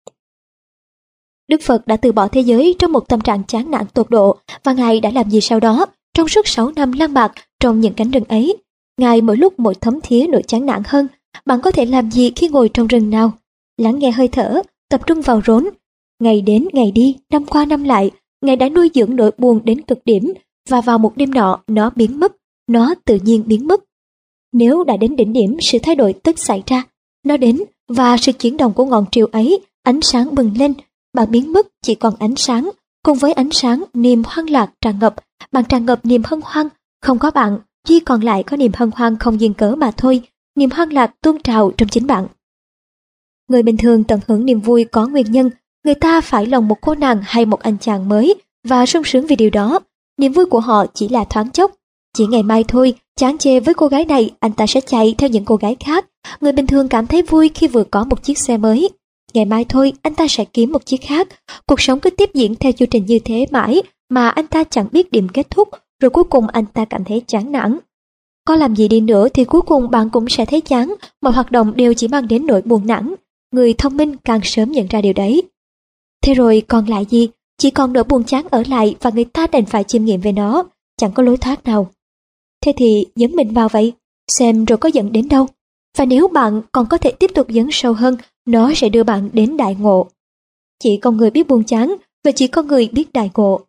S1: Đức Phật đã từ bỏ thế giới trong một tâm trạng chán nản tột độ, và Ngài đã làm gì sau đó? Trong suốt sáu năm lang bạc trong những cánh rừng ấy, Ngài mỗi lúc mỗi thấm thía nỗi chán nản hơn. Bạn có thể làm gì khi ngồi trong rừng nào? Lắng nghe hơi thở, tập trung vào rốn. Ngày đến ngày đi, năm qua năm lại, Ngài đã nuôi dưỡng nỗi buồn đến cực điểm, và vào một đêm nọ nó biến mất, nó tự nhiên biến mất. Nếu đã đến đỉnh điểm, sự thay đổi tất xảy ra. Nó đến, và sự chuyển động của ngọn triều ấy, ánh sáng bừng lên. Bạn biến mất chỉ còn ánh sáng, cùng với ánh sáng niềm hoang lạc tràn ngập, bạn tràn ngập niềm hân hoan, không có bạn, chỉ còn lại có niềm hân hoan không duyên cớ mà thôi, niềm hoang lạc tuôn trào trong chính bạn. Người bình thường tận hưởng niềm vui có nguyên nhân, người ta phải lòng một cô nàng hay một anh chàng mới và sung sướng vì điều đó. Niềm vui của họ chỉ là thoáng chốc, chỉ ngày mai thôi, chán chê với cô gái này, anh ta sẽ chạy theo những cô gái khác. Người bình thường cảm thấy vui khi vừa có một chiếc xe mới. Ngày mai thôi, anh ta sẽ kiếm một chiếc khác. Cuộc sống cứ tiếp diễn theo chương trình như thế mãi mà anh ta chẳng biết điểm kết thúc, rồi cuối cùng anh ta cảm thấy chán nản. Có làm gì đi nữa thì cuối cùng bạn cũng sẽ thấy chán, mọi hoạt động đều chỉ mang đến nỗi buồn nản. Người thông minh càng sớm nhận ra điều đấy. Thế rồi còn lại gì? Chỉ còn nỗi buồn chán ở lại và người ta đành phải chiêm nghiệm về nó, chẳng có lối thoát nào. Thế thì dấn mình vào vậy, xem rồi có dẫn đến đâu. Và nếu bạn còn có thể tiếp tục dấn sâu hơn, nó sẽ đưa bạn đến đại ngộ. Chỉ con người biết buồn chán và chỉ có người biết đại ngộ.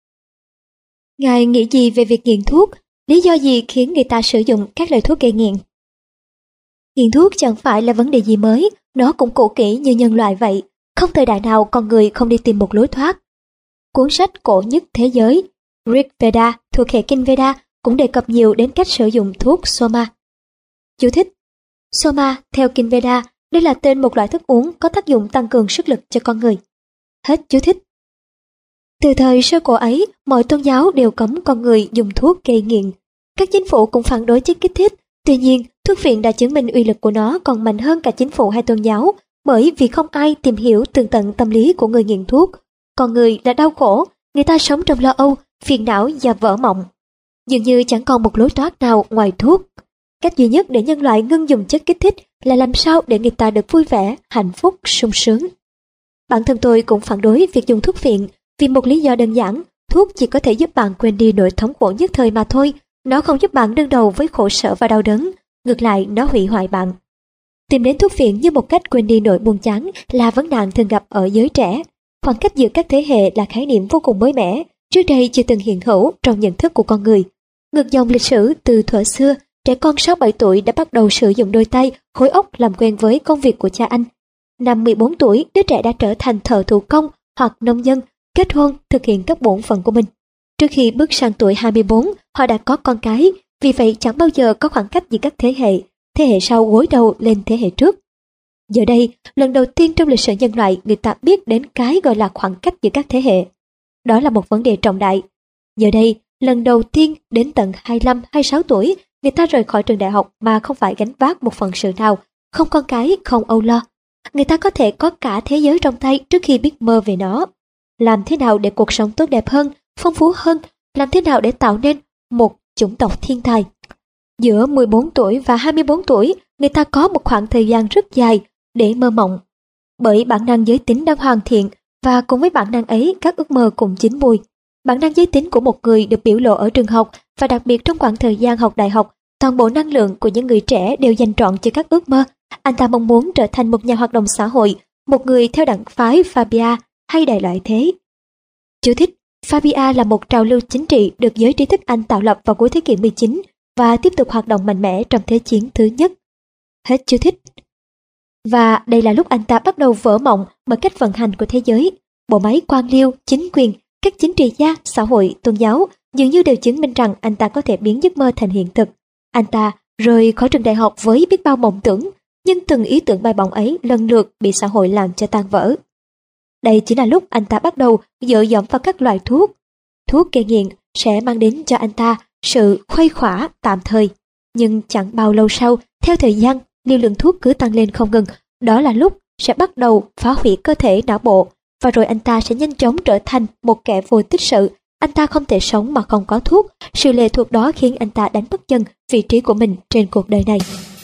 S1: Ngài nghĩ gì về việc nghiện thuốc? Lý do gì khiến người ta sử dụng các loại thuốc gây nghiện? Nghiện thuốc chẳng phải là vấn đề gì mới, nó cũng cũ kỹ như nhân loại vậy. Không thời đại nào con người không đi tìm một lối thoát. Cuốn sách cổ nhất thế giới, Rig Veda thuộc hệ kinh Veda cũng đề cập nhiều đến cách sử dụng thuốc Soma. Chú thích: Soma theo kinh Veda, đây là tên một loại thức uống có tác dụng tăng cường sức lực cho con người. Hết chú thích. Từ thời sơ cổ ấy, mọi tôn giáo đều cấm con người dùng thuốc gây nghiện. Các chính phủ cũng phản đối chất kích thích. Tuy nhiên, thuốc phiện đã chứng minh uy lực của nó còn mạnh hơn cả chính phủ hay tôn giáo, bởi vì không ai tìm hiểu tường tận tâm lý của người nghiện thuốc. Con người là đau khổ, người ta sống trong lo âu, phiền não và vỡ mộng. Dường như chẳng còn một lối thoát nào ngoài thuốc. Cách duy nhất để nhân loại ngưng dùng chất kích thích là làm sao để người ta được vui vẻ, hạnh phúc, sung sướng. Bản thân tôi cũng phản đối việc dùng thuốc phiện vì một lý do đơn giản: thuốc chỉ có thể giúp bạn quên đi nỗi thống khổ nhất thời mà thôi. Nó không giúp bạn đương đầu với khổ sở và đau đớn, ngược lại nó hủy hoại bạn. Tìm đến thuốc phiện như một cách quên đi nỗi buồn chán là vấn nạn thường gặp ở giới trẻ. Khoảng cách giữa các thế hệ là khái niệm vô cùng mới mẻ, trước đây chưa từng hiện hữu trong nhận thức của con người. Ngược dòng lịch sử, từ thuở xưa, trẻ con sáu bảy tuổi đã bắt đầu sử dụng đôi tay, khối óc làm quen với công việc của cha anh. Năm mười bốn tuổi, đứa trẻ đã trở thành thợ thủ công hoặc nông dân, kết hôn, thực hiện các bổn phận của mình. Trước khi bước sang tuổi hai mươi bốn, họ đã có con cái, vì vậy chẳng bao giờ có khoảng cách giữa các thế hệ, thế hệ sau gối đầu lên thế hệ trước. Giờ đây, lần đầu tiên trong lịch sử nhân loại, người ta biết đến cái gọi là khoảng cách giữa các thế hệ. đó là một vấn đề trọng đại. Giờ đây, lần đầu tiên đến tận hai mươi lăm, hai mươi sáu tuổi, người ta rời khỏi trường đại học mà không phải gánh vác một phận sự nào, không con cái, không âu lo. Người ta có thể có cả thế giới trong tay trước khi biết mơ về nó. Làm thế nào để cuộc sống tốt đẹp hơn, phong phú hơn, làm thế nào để tạo nên một chủng tộc thiên tài. Giữa mười bốn tuổi và hai mươi bốn tuổi, người ta có một khoảng thời gian rất dài để mơ mộng. Bởi bản năng giới tính đang hoàn thiện, và cùng với bản năng ấy các ước mơ cũng chín mùi. Bản năng giới tính của một người được biểu lộ ở trường học, và đặc biệt trong khoảng thời gian học đại học, toàn bộ năng lượng của những người trẻ đều dành trọn cho các ước mơ. Anh ta mong muốn trở thành một nhà hoạt động xã hội, một người theo đảng phái Fabia hay đại loại thế. Chú thích: Fabia là một trào lưu chính trị được giới trí thức Anh tạo lập vào cuối thế kỷ mười chín và tiếp tục hoạt động mạnh mẽ trong Thế chiến thứ nhất. Hết chú thích. Và đây là lúc anh ta bắt đầu vỡ mộng bởi cách vận hành của thế giới. Bộ máy quan liêu, chính quyền, các chính trị gia, xã hội, tôn giáo dường như đều chứng minh rằng anh ta có thể biến giấc mơ thành hiện thực. Anh ta rời khỏi trường đại học với biết bao mộng tưởng, nhưng từng ý tưởng bay bổng ấy lần lượt bị xã hội làm cho tan vỡ. Đây chính là lúc anh ta bắt đầu dựa dẫm vào các loại thuốc. Thuốc gây nghiện sẽ mang đến cho anh ta sự khuây khỏa tạm thời. Nhưng chẳng bao lâu sau, theo thời gian, liều lượng thuốc cứ tăng lên không ngừng. Đó là lúc sẽ bắt đầu phá hủy cơ thể não bộ, và rồi anh ta sẽ nhanh chóng trở thành một kẻ vô tích sự. Anh ta không thể sống mà không có thuốc. Sự lệ thuộc đó khiến anh ta đánh mất dần vị trí của mình trên cuộc đời này.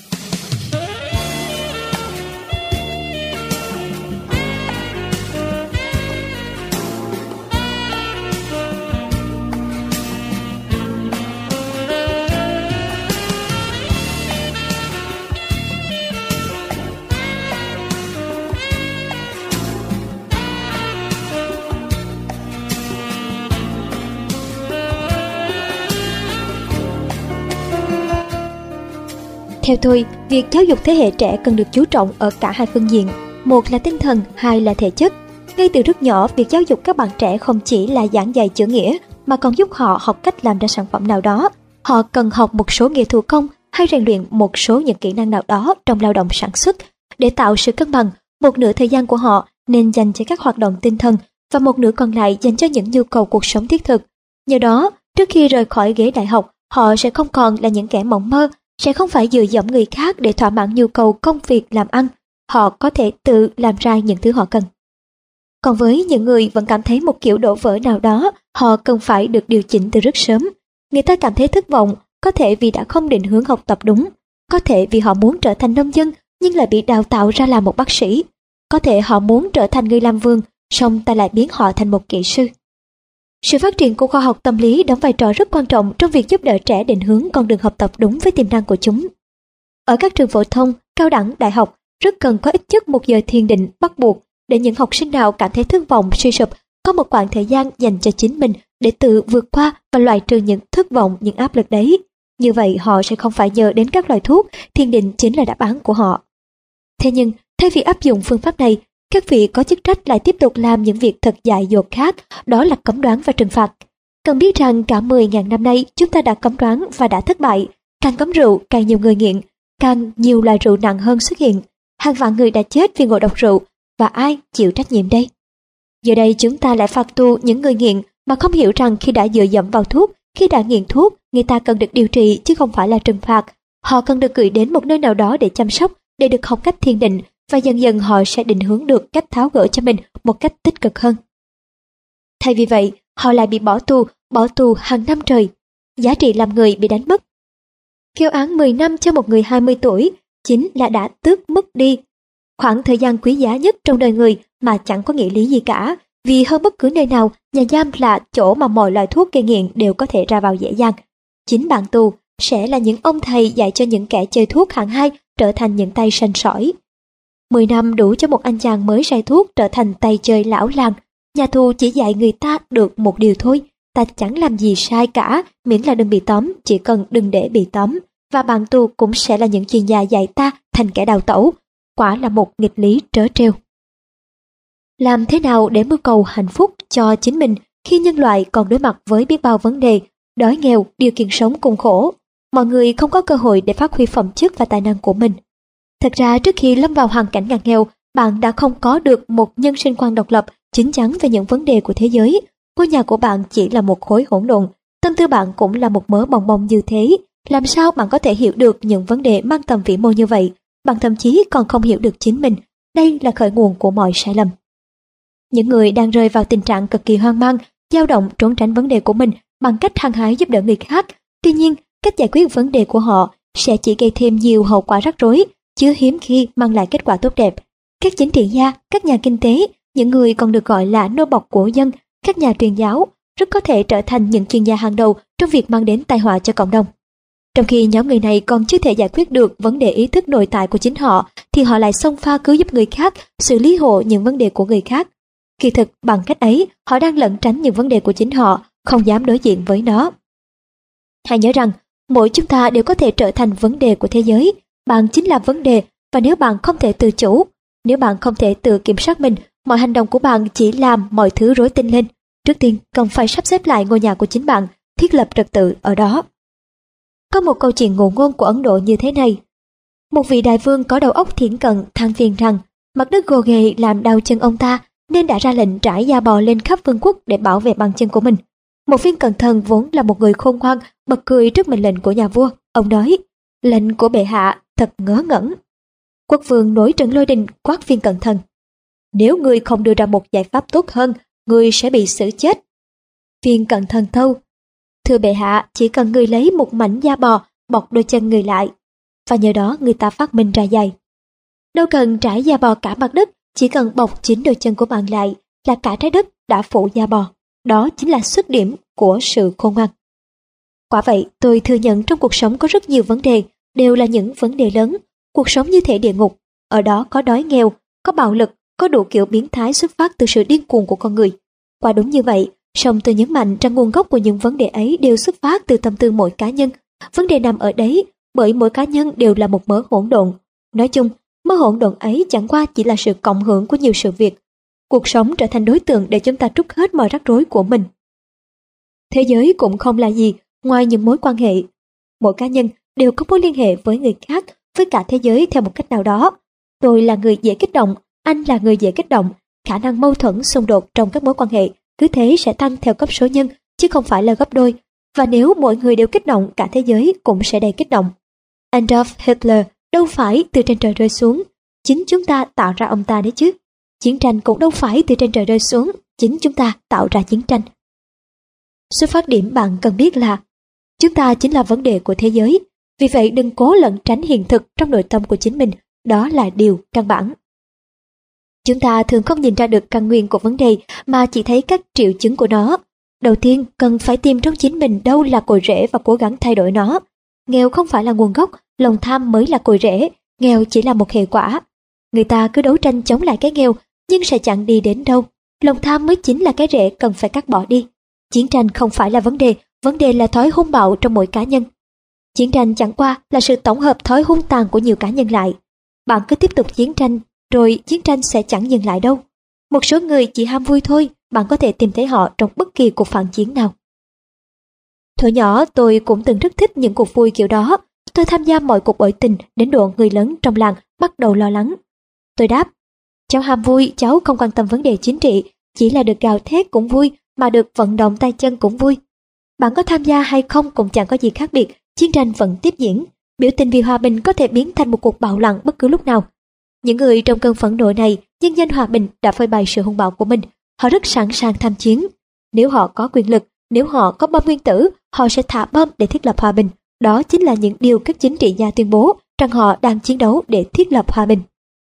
S1: Theo tôi, việc giáo dục thế hệ trẻ cần được chú trọng ở cả hai phương diện, một là tinh thần, hai là thể chất. Ngay từ rất nhỏ, việc giáo dục các bạn trẻ không chỉ là giảng dạy chữ nghĩa, mà còn giúp họ học cách làm ra sản phẩm nào đó. Họ cần học một số nghề thủ công hay rèn luyện một số những kỹ năng nào đó trong lao động sản xuất. Để tạo sự cân bằng, một nửa thời gian của họ nên dành cho các hoạt động tinh thần, và một nửa còn lại dành cho những nhu cầu cuộc sống thiết thực. Nhờ đó, trước khi rời khỏi ghế đại học, họ sẽ không còn là những kẻ mộng mơ, sẽ không phải dựa dẫm người khác để thỏa mãn nhu cầu công việc làm ăn. Họ có thể tự làm ra những thứ họ cần. Còn với những người vẫn cảm thấy một kiểu đổ vỡ nào đó, họ cần phải được điều chỉnh từ rất sớm. Người ta cảm thấy thất vọng, có thể vì đã không định hướng học tập đúng, có thể vì họ muốn trở thành nông dân nhưng lại bị đào tạo ra làm một bác sĩ, có thể họ muốn trở thành người làm vườn, song ta lại biến họ thành một kỹ sư. Sự phát triển của khoa học tâm lý đóng vai trò rất quan trọng trong việc giúp đỡ trẻ định hướng con đường học tập đúng với tiềm năng của chúng. Ở các trường phổ thông, cao đẳng, đại học, rất cần có ít nhất một giờ thiền định bắt buộc để những học sinh nào cảm thấy thất vọng, suy sụp có một khoảng thời gian dành cho chính mình để tự vượt qua và loại trừ những thất vọng, những áp lực đấy. Như vậy họ sẽ không phải nhờ đến các loại thuốc, thiền định chính là đáp án của họ. Thế nhưng, thay vì áp dụng phương pháp này, các vị có chức trách lại tiếp tục làm những việc thật dại dột khác, đó là cấm đoán và trừng phạt. Cần biết rằng cả mười nghìn năm nay chúng ta đã cấm đoán và đã thất bại. Càng cấm rượu, càng nhiều người nghiện, càng nhiều loại rượu nặng hơn xuất hiện. Hàng vạn người đã chết vì ngộ độc rượu, và ai chịu trách nhiệm đây? Giờ đây chúng ta lại phạt tù những người nghiện mà không hiểu rằng khi đã dựa dẫm vào thuốc, khi đã nghiện thuốc, người ta cần được điều trị chứ không phải là trừng phạt. Họ cần được gửi đến một nơi nào đó để chăm sóc, để được học cách thiền định, và dần dần họ sẽ định hướng được cách tháo gỡ cho mình một cách tích cực hơn. Thay vì vậy, họ lại bị bỏ tù, bỏ tù hàng năm trời. Giá trị làm người bị đánh mất. Kêu án mười năm cho một người hai mươi tuổi chính là đã tước mất đi khoảng thời gian quý giá nhất trong đời người, mà chẳng có nghĩa lý gì cả, vì hơn bất cứ nơi nào, nhà giam là chỗ mà mọi loại thuốc gây nghiện đều có thể ra vào dễ dàng. Chính bạn tù sẽ là những ông thầy dạy cho những kẻ chơi thuốc hạng hai trở thành những tay sành sỏi. Mười năm đủ cho một anh chàng mới say thuốc trở thành tay chơi lão làng. Nhà tù chỉ dạy người ta được một điều thôi: ta chẳng làm gì sai cả, miễn là đừng bị tóm, chỉ cần đừng để bị tóm. Và bạn tù cũng sẽ là những chuyên gia dạy ta thành kẻ đào tẩu. Quả là một nghịch lý trớ trêu. Làm thế nào để mưu cầu hạnh phúc cho chính mình khi nhân loại còn đối mặt với biết bao vấn đề, đói nghèo, điều kiện sống cùng khổ? Mọi người không có cơ hội để phát huy phẩm chất và tài năng của mình. Thật ra trước khi lâm vào hoàn cảnh ngặt nghèo, bạn đã không có được một nhân sinh quan độc lập, chín chắn về những vấn đề của thế giới. ngôi nhà của bạn chỉ là một khối hỗn độn, tâm tư bạn cũng là một mớ bòng bong như thế. Làm sao bạn có thể hiểu được những vấn đề mang tầm vĩ mô như vậy? Bạn thậm chí còn không hiểu được chính mình. Đây là khởi nguồn của mọi sai lầm. Những người đang rơi vào tình trạng cực kỳ hoang mang, dao động trốn tránh vấn đề của mình bằng cách hăng hái giúp đỡ người khác. Tuy nhiên, cách giải quyết vấn đề của họ sẽ chỉ gây thêm nhiều hậu quả rắc rối, chứ hiếm khi mang lại kết quả tốt đẹp. Các chính trị gia, các nhà kinh tế, những người còn được gọi là nô bộc của dân, các nhà truyền giáo rất có thể trở thành những chuyên gia hàng đầu trong việc mang đến tai họa cho cộng đồng. Trong khi nhóm người này còn chưa thể giải quyết được vấn đề ý thức nội tại của chính họ, thì họ lại xông pha cứu giúp người khác, xử lý hộ những vấn đề của người khác. Kỳ thực, bằng cách ấy, họ đang lẩn tránh những vấn đề của chính họ, không dám đối diện với nó. Hãy nhớ rằng, mỗi chúng ta đều có thể trở thành vấn đề của thế giới. Bạn chính là vấn đề, và nếu bạn không thể tự chủ, nếu bạn không thể tự kiểm soát mình, mọi hành động của bạn chỉ làm mọi thứ rối tinh lên. Trước tiên, cần phải sắp xếp lại ngôi nhà của chính bạn, thiết lập trật tự ở đó. Có một câu chuyện ngụ ngôn của Ấn Độ như thế này. Một vị đại vương có đầu óc thiển cận than phiền rằng mặt đất gồ ghề làm đau chân ông ta, nên đã ra lệnh trải da bò lên khắp vương quốc để bảo vệ bàn chân của mình. Một viên cẩn thận vốn là một người khôn ngoan bật cười trước mệnh lệnh của nhà vua. Ông nói, lệnh của bệ hạ thật ngớ ngẩn. Quốc vương nổi trận lôi đình quát viên cẩn thận. Nếu ngươi không đưa ra một giải pháp tốt hơn, ngươi sẽ bị xử chết. Viên cẩn thận thâu. Thưa bệ hạ, chỉ cần ngươi lấy một mảnh da bò bọc đôi chân người lại, và nhờ đó người ta phát minh ra giày. Đâu cần trải da bò cả mặt đất, chỉ cần bọc chính đôi chân của bạn lại là cả trái đất đã phủ da bò. Đó chính là xuất điểm của sự khôn ngoan. Quả vậy, tôi thừa nhận trong cuộc sống có rất nhiều vấn đề, đều là những vấn đề lớn. Cuộc sống như thể địa ngục, ở đó có đói nghèo, có bạo lực, có đủ kiểu biến thái xuất phát từ sự điên cuồng của con người. Quả đúng như vậy, song tôi nhấn mạnh rằng nguồn gốc của những vấn đề ấy đều xuất phát từ tâm tư mỗi cá nhân. Vấn đề nằm ở đấy, bởi mỗi cá nhân đều là một mớ hỗn độn. Nói chung, mớ hỗn độn ấy chẳng qua chỉ là sự cộng hưởng của nhiều sự việc. Cuộc sống trở thành đối tượng để chúng ta trút hết mọi rắc rối của mình. Thế giới cũng không là gì ngoài những mối quan hệ. Mỗi cá nhân đều có mối liên hệ với người khác, với cả thế giới theo một cách nào đó. Tôi là người dễ kích động, anh là người dễ kích động. Khả năng mâu thuẫn xung đột trong các mối quan hệ cứ thế sẽ tăng theo cấp số nhân, chứ không phải là gấp đôi. Và nếu mỗi người đều kích động, cả thế giới cũng sẽ đầy kích động. Adolf Hitler đâu phải từ trên trời rơi xuống, chính chúng ta tạo ra ông ta đấy chứ. Chiến tranh cũng đâu phải từ trên trời rơi xuống, chính chúng ta tạo ra chiến tranh. Xuất phát điểm bạn cần biết là chúng ta chính là vấn đề của thế giới. Vì vậy đừng cố lẩn tránh hiện thực trong nội tâm của chính mình, đó là điều căn bản. Chúng ta thường không nhìn ra được căn nguyên của vấn đề mà chỉ thấy các triệu chứng của nó. Đầu tiên, cần phải tìm trong chính mình đâu là cội rễ và cố gắng thay đổi nó. Nghèo không phải là nguồn gốc, lòng tham mới là cội rễ, nghèo chỉ là một hệ quả. Người ta cứ đấu tranh chống lại cái nghèo, nhưng sẽ chẳng đi đến đâu. Lòng tham mới chính là cái rễ cần phải cắt bỏ đi. Chiến tranh không phải là vấn đề, vấn đề là thói hung bạo trong mỗi cá nhân. Chiến tranh chẳng qua là sự tổng hợp thói hung tàn của nhiều cá nhân lại. Bạn cứ tiếp tục chiến tranh, rồi chiến tranh sẽ chẳng dừng lại đâu. Một số người chỉ ham vui thôi, bạn có thể tìm thấy họ trong bất kỳ cuộc phản chiến nào. Thuở nhỏ tôi cũng từng rất thích những cuộc vui kiểu đó. Tôi tham gia mọi cuộc bội tình đến độ người lớn trong làng bắt đầu lo lắng. Tôi đáp, cháu ham vui, cháu không quan tâm vấn đề chính trị, chỉ là được gào thét cũng vui, mà được vận động tay chân cũng vui. Bạn có tham gia hay không cũng chẳng có gì khác biệt, chiến tranh vẫn tiếp diễn. Biểu tình vì hòa bình có thể biến thành một cuộc bạo loạn bất cứ lúc nào. Những người trong cơn phẫn nộ này, nhân danh hòa bình đã phơi bày sự hung bạo của mình. Họ rất sẵn sàng tham chiến. Nếu họ có quyền lực, nếu họ có bom nguyên tử, họ sẽ thả bom để thiết lập hòa bình. Đó chính là những điều các chính trị gia tuyên bố rằng họ đang chiến đấu để thiết lập hòa bình.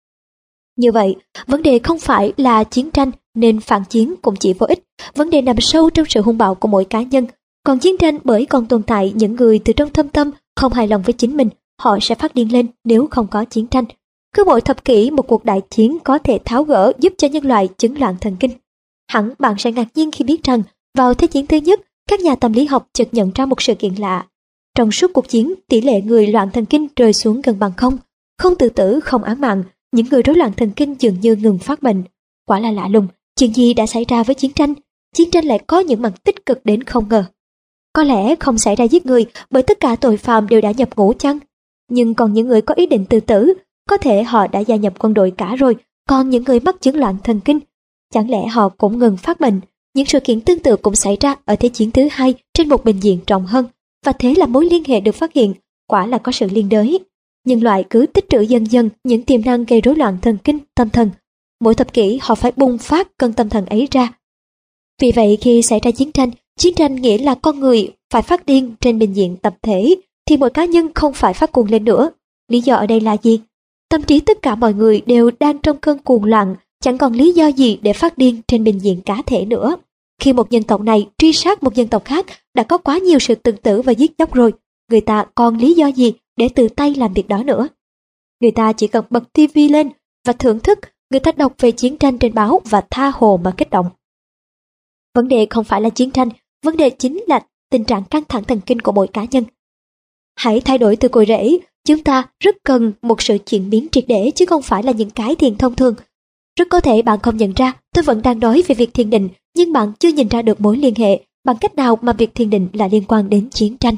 S1: Như vậy, vấn đề không phải là chiến tranh nên phản chiến cũng chỉ vô ích. Vấn đề nằm sâu trong sự hung bạo của mỗi cá nhân. Còn chiến tranh bởi còn tồn tại những người từ trong thâm tâm không hài lòng với chính mình, họ sẽ phát điên lên nếu không có chiến tranh. Cứ mỗi thập kỷ một cuộc đại chiến có thể tháo gỡ giúp cho nhân loại chứng loạn thần kinh. Hẳn bạn sẽ ngạc nhiên khi biết rằng vào Thế chiến thứ nhất, các nhà tâm lý học chợt nhận ra một sự kiện lạ. Trong suốt cuộc chiến, tỷ lệ người loạn thần kinh rơi xuống gần bằng không. Không tự tử, không án mạng, những người rối loạn thần kinh dường như ngừng phát bệnh. Quả là lạ lùng, chuyện gì đã xảy ra với chiến tranh? Chiến tranh lại có những mặt tích cực đến không ngờ. Có lẽ không xảy ra giết người bởi tất cả tội phạm đều đã nhập ngũ chăng? Nhưng còn những người có ý định tự tử, có thể họ đã gia nhập quân đội cả rồi, còn những người mắc chứng loạn thần kinh, chẳng lẽ họ cũng ngừng phát bệnh? những sự kiện tương tự cũng xảy ra ở Thế chiến thứ hai trên một bình diện rộng hơn, và thế là mối liên hệ được phát hiện, quả là có sự liên đới. Nhân loại cứ tích trữ dần dần những tiềm năng gây rối loạn thần kinh, tâm thần. Mỗi thập kỷ họ phải bùng phát cơn tâm thần ấy ra. Vì vậy khi xảy ra chiến tranh, chiến tranh nghĩa là con người phải phát điên trên bình diện tập thể, thì mỗi cá nhân không phải phát cuồng lên nữa. Lý do ở đây là gì? Tâm trí tất cả mọi người đều đang trong cơn cuồng loạn, chẳng còn lý do gì để phát điên trên bình diện cá thể nữa. Khi một dân tộc này truy sát một dân tộc khác đã có quá nhiều sự tự tử và giết chóc rồi, người ta còn lý do gì để tự tay làm việc đó nữa? Người ta chỉ cần bật tivi lên và thưởng thức, người ta đọc về chiến tranh trên báo và tha hồ mà kích động. Vấn đề không phải là chiến tranh, vấn đề chính là tình trạng căng thẳng thần kinh của mỗi cá nhân. Hãy thay đổi từ cội rễ, chúng ta rất cần một sự chuyển biến triệt để chứ không phải là những cái thiền thông thường. Rất có thể bạn không nhận ra tôi vẫn đang nói về việc thiền định, nhưng bạn chưa nhìn ra được mối liên hệ bằng cách nào mà việc thiền định là liên quan đến chiến tranh.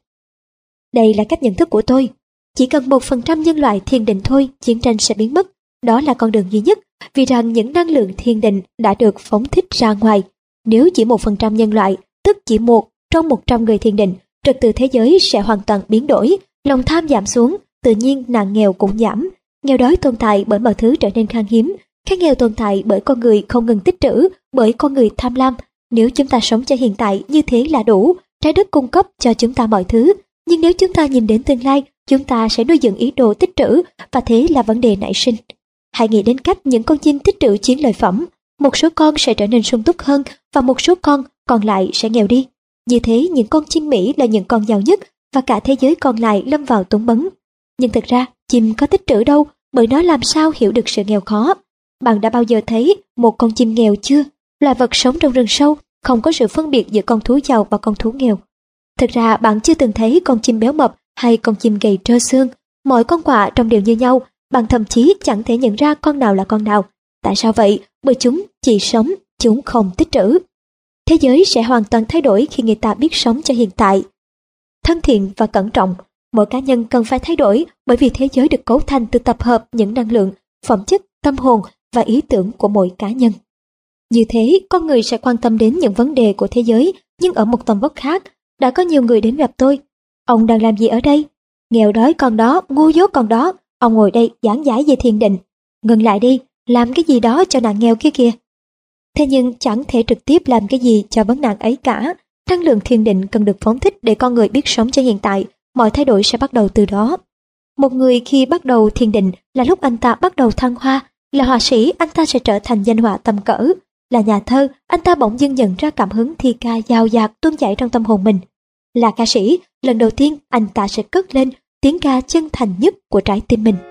S1: Đây là cách nhận thức của tôi. Chỉ cần một phần trăm nhân loại thiền định thôi, chiến tranh sẽ biến mất. Đó là con đường duy nhất, vì rằng những năng lượng thiền định đã được phóng thích ra ngoài. Nếu chỉ một phần trăm nhân loại, tức chỉ một trong một trăm người thiền định, trật tự thế giới sẽ hoàn toàn biến đổi, lòng tham giảm xuống, tự nhiên nạn nghèo cũng giảm. Nghèo đói tồn tại bởi mọi thứ trở nên khan hiếm, cái nghèo tồn tại bởi con người không ngừng tích trữ, bởi con người tham lam. Nếu chúng ta sống cho hiện tại như thế là đủ, trái đất cung cấp cho chúng ta mọi thứ. Nhưng nếu chúng ta nhìn đến tương lai, chúng ta sẽ nuôi dưỡng ý đồ tích trữ, và thế là vấn đề nảy sinh. Hãy nghĩ đến cách những con chim tích trữ chiến lợi phẩm. Một số con sẽ trở nên sung túc hơn, và một số con còn lại sẽ nghèo đi. Như thế, những con chim Mỹ là những con giàu nhất, và cả thế giới còn lại lâm vào túng bấn. Nhưng thực ra, chim có tích trữ đâu, bởi nó làm sao hiểu được sự nghèo khó. Bạn đã bao giờ thấy một con chim nghèo chưa? Loài vật sống trong rừng sâu, không có sự phân biệt giữa con thú giàu và con thú nghèo. Thực ra bạn chưa từng thấy con chim béo mập hay con chim gầy trơ xương. Mọi con quạ trông đều như nhau, bạn thậm chí chẳng thể nhận ra con nào là con nào. Tại sao vậy? Bởi chúng chỉ sống, chúng không tích trữ. Thế giới sẽ hoàn toàn thay đổi khi người ta biết sống cho hiện tại. Thân thiện và cẩn trọng, mỗi cá nhân cần phải thay đổi, bởi vì thế giới được cấu thành từ tập hợp những năng lượng, phẩm chất, tâm hồn và ý tưởng của mỗi cá nhân. Như thế, con người sẽ quan tâm đến những vấn đề của thế giới, nhưng ở một tầm vóc khác. Đã có nhiều người đến gặp tôi. Ông đang làm gì ở đây? Nghèo đói con đó, ngu dốt con đó. Ông ngồi đây giảng giải về thiền định. Ngừng lại đi, làm cái gì đó cho nạn nghèo kia kìa. Thế nhưng chẳng thể trực tiếp làm cái gì cho vấn nạn ấy cả. Năng lượng thiền định cần được phóng thích để con người biết sống cho hiện tại. Mọi thay đổi sẽ bắt đầu từ đó. Một người khi bắt đầu thiền định là lúc anh ta bắt đầu thăng hoa. Là họa sĩ, anh ta sẽ trở thành danh họa tầm cỡ. Là nhà thơ, anh ta bỗng dưng nhận ra cảm hứng thi ca dào dạt tuôn chảy trong tâm hồn mình. Là ca sĩ, lần đầu tiên anh ta sẽ cất lên tiếng ca chân thành nhất của trái tim mình.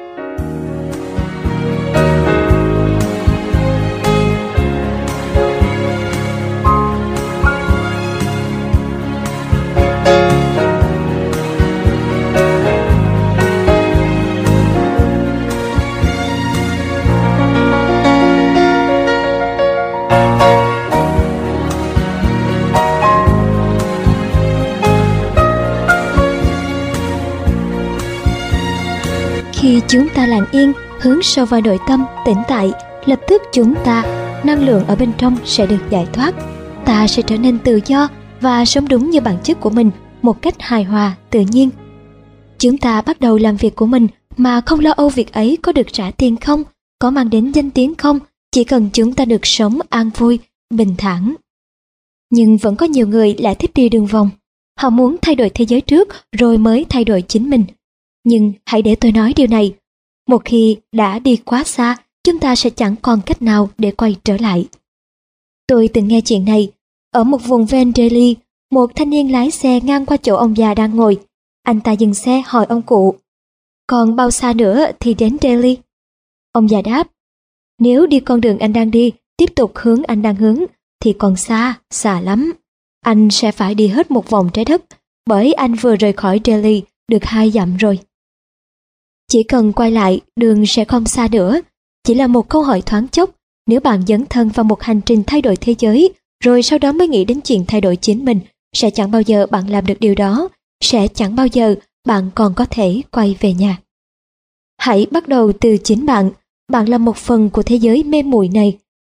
S1: Khi chúng ta lặng yên, hướng sâu vào nội tâm, tĩnh tại, lập tức chúng ta, năng lượng ở bên trong sẽ được giải thoát. Ta sẽ trở nên tự do và sống đúng như bản chất của mình, một cách hài hòa, tự nhiên. Chúng ta bắt đầu làm việc của mình mà không lo âu việc ấy có được trả tiền không, có mang đến danh tiếng không, chỉ cần chúng ta được sống an vui, bình thản. Nhưng vẫn có nhiều người lại thích đi đường vòng. Họ muốn thay đổi thế giới trước rồi mới thay đổi chính mình. Nhưng hãy để tôi nói điều này, một khi đã đi quá xa, chúng ta sẽ chẳng còn cách nào để quay trở lại. Tôi từng nghe chuyện này, ở một vùng ven Delhi, một thanh niên lái xe ngang qua chỗ ông già đang ngồi. Anh ta dừng xe hỏi ông cụ, còn bao xa nữa thì đến Delhi? Ông già đáp, nếu đi con đường anh đang đi, tiếp tục hướng anh đang hướng, thì còn xa, xa lắm. Anh sẽ phải đi hết một vòng trái đất, bởi anh vừa rời khỏi Delhi được hai dặm rồi. Chỉ cần quay lại, đường sẽ không xa nữa. Chỉ là một câu hỏi thoáng chốc. Nếu bạn dấn thân vào một hành trình thay đổi thế giới, rồi sau đó mới nghĩ đến chuyện thay đổi chính mình, sẽ chẳng bao giờ bạn làm được điều đó. Sẽ chẳng bao giờ bạn còn có thể quay về nhà. Hãy bắt đầu từ chính bạn. Bạn là một phần của thế giới mê muội này.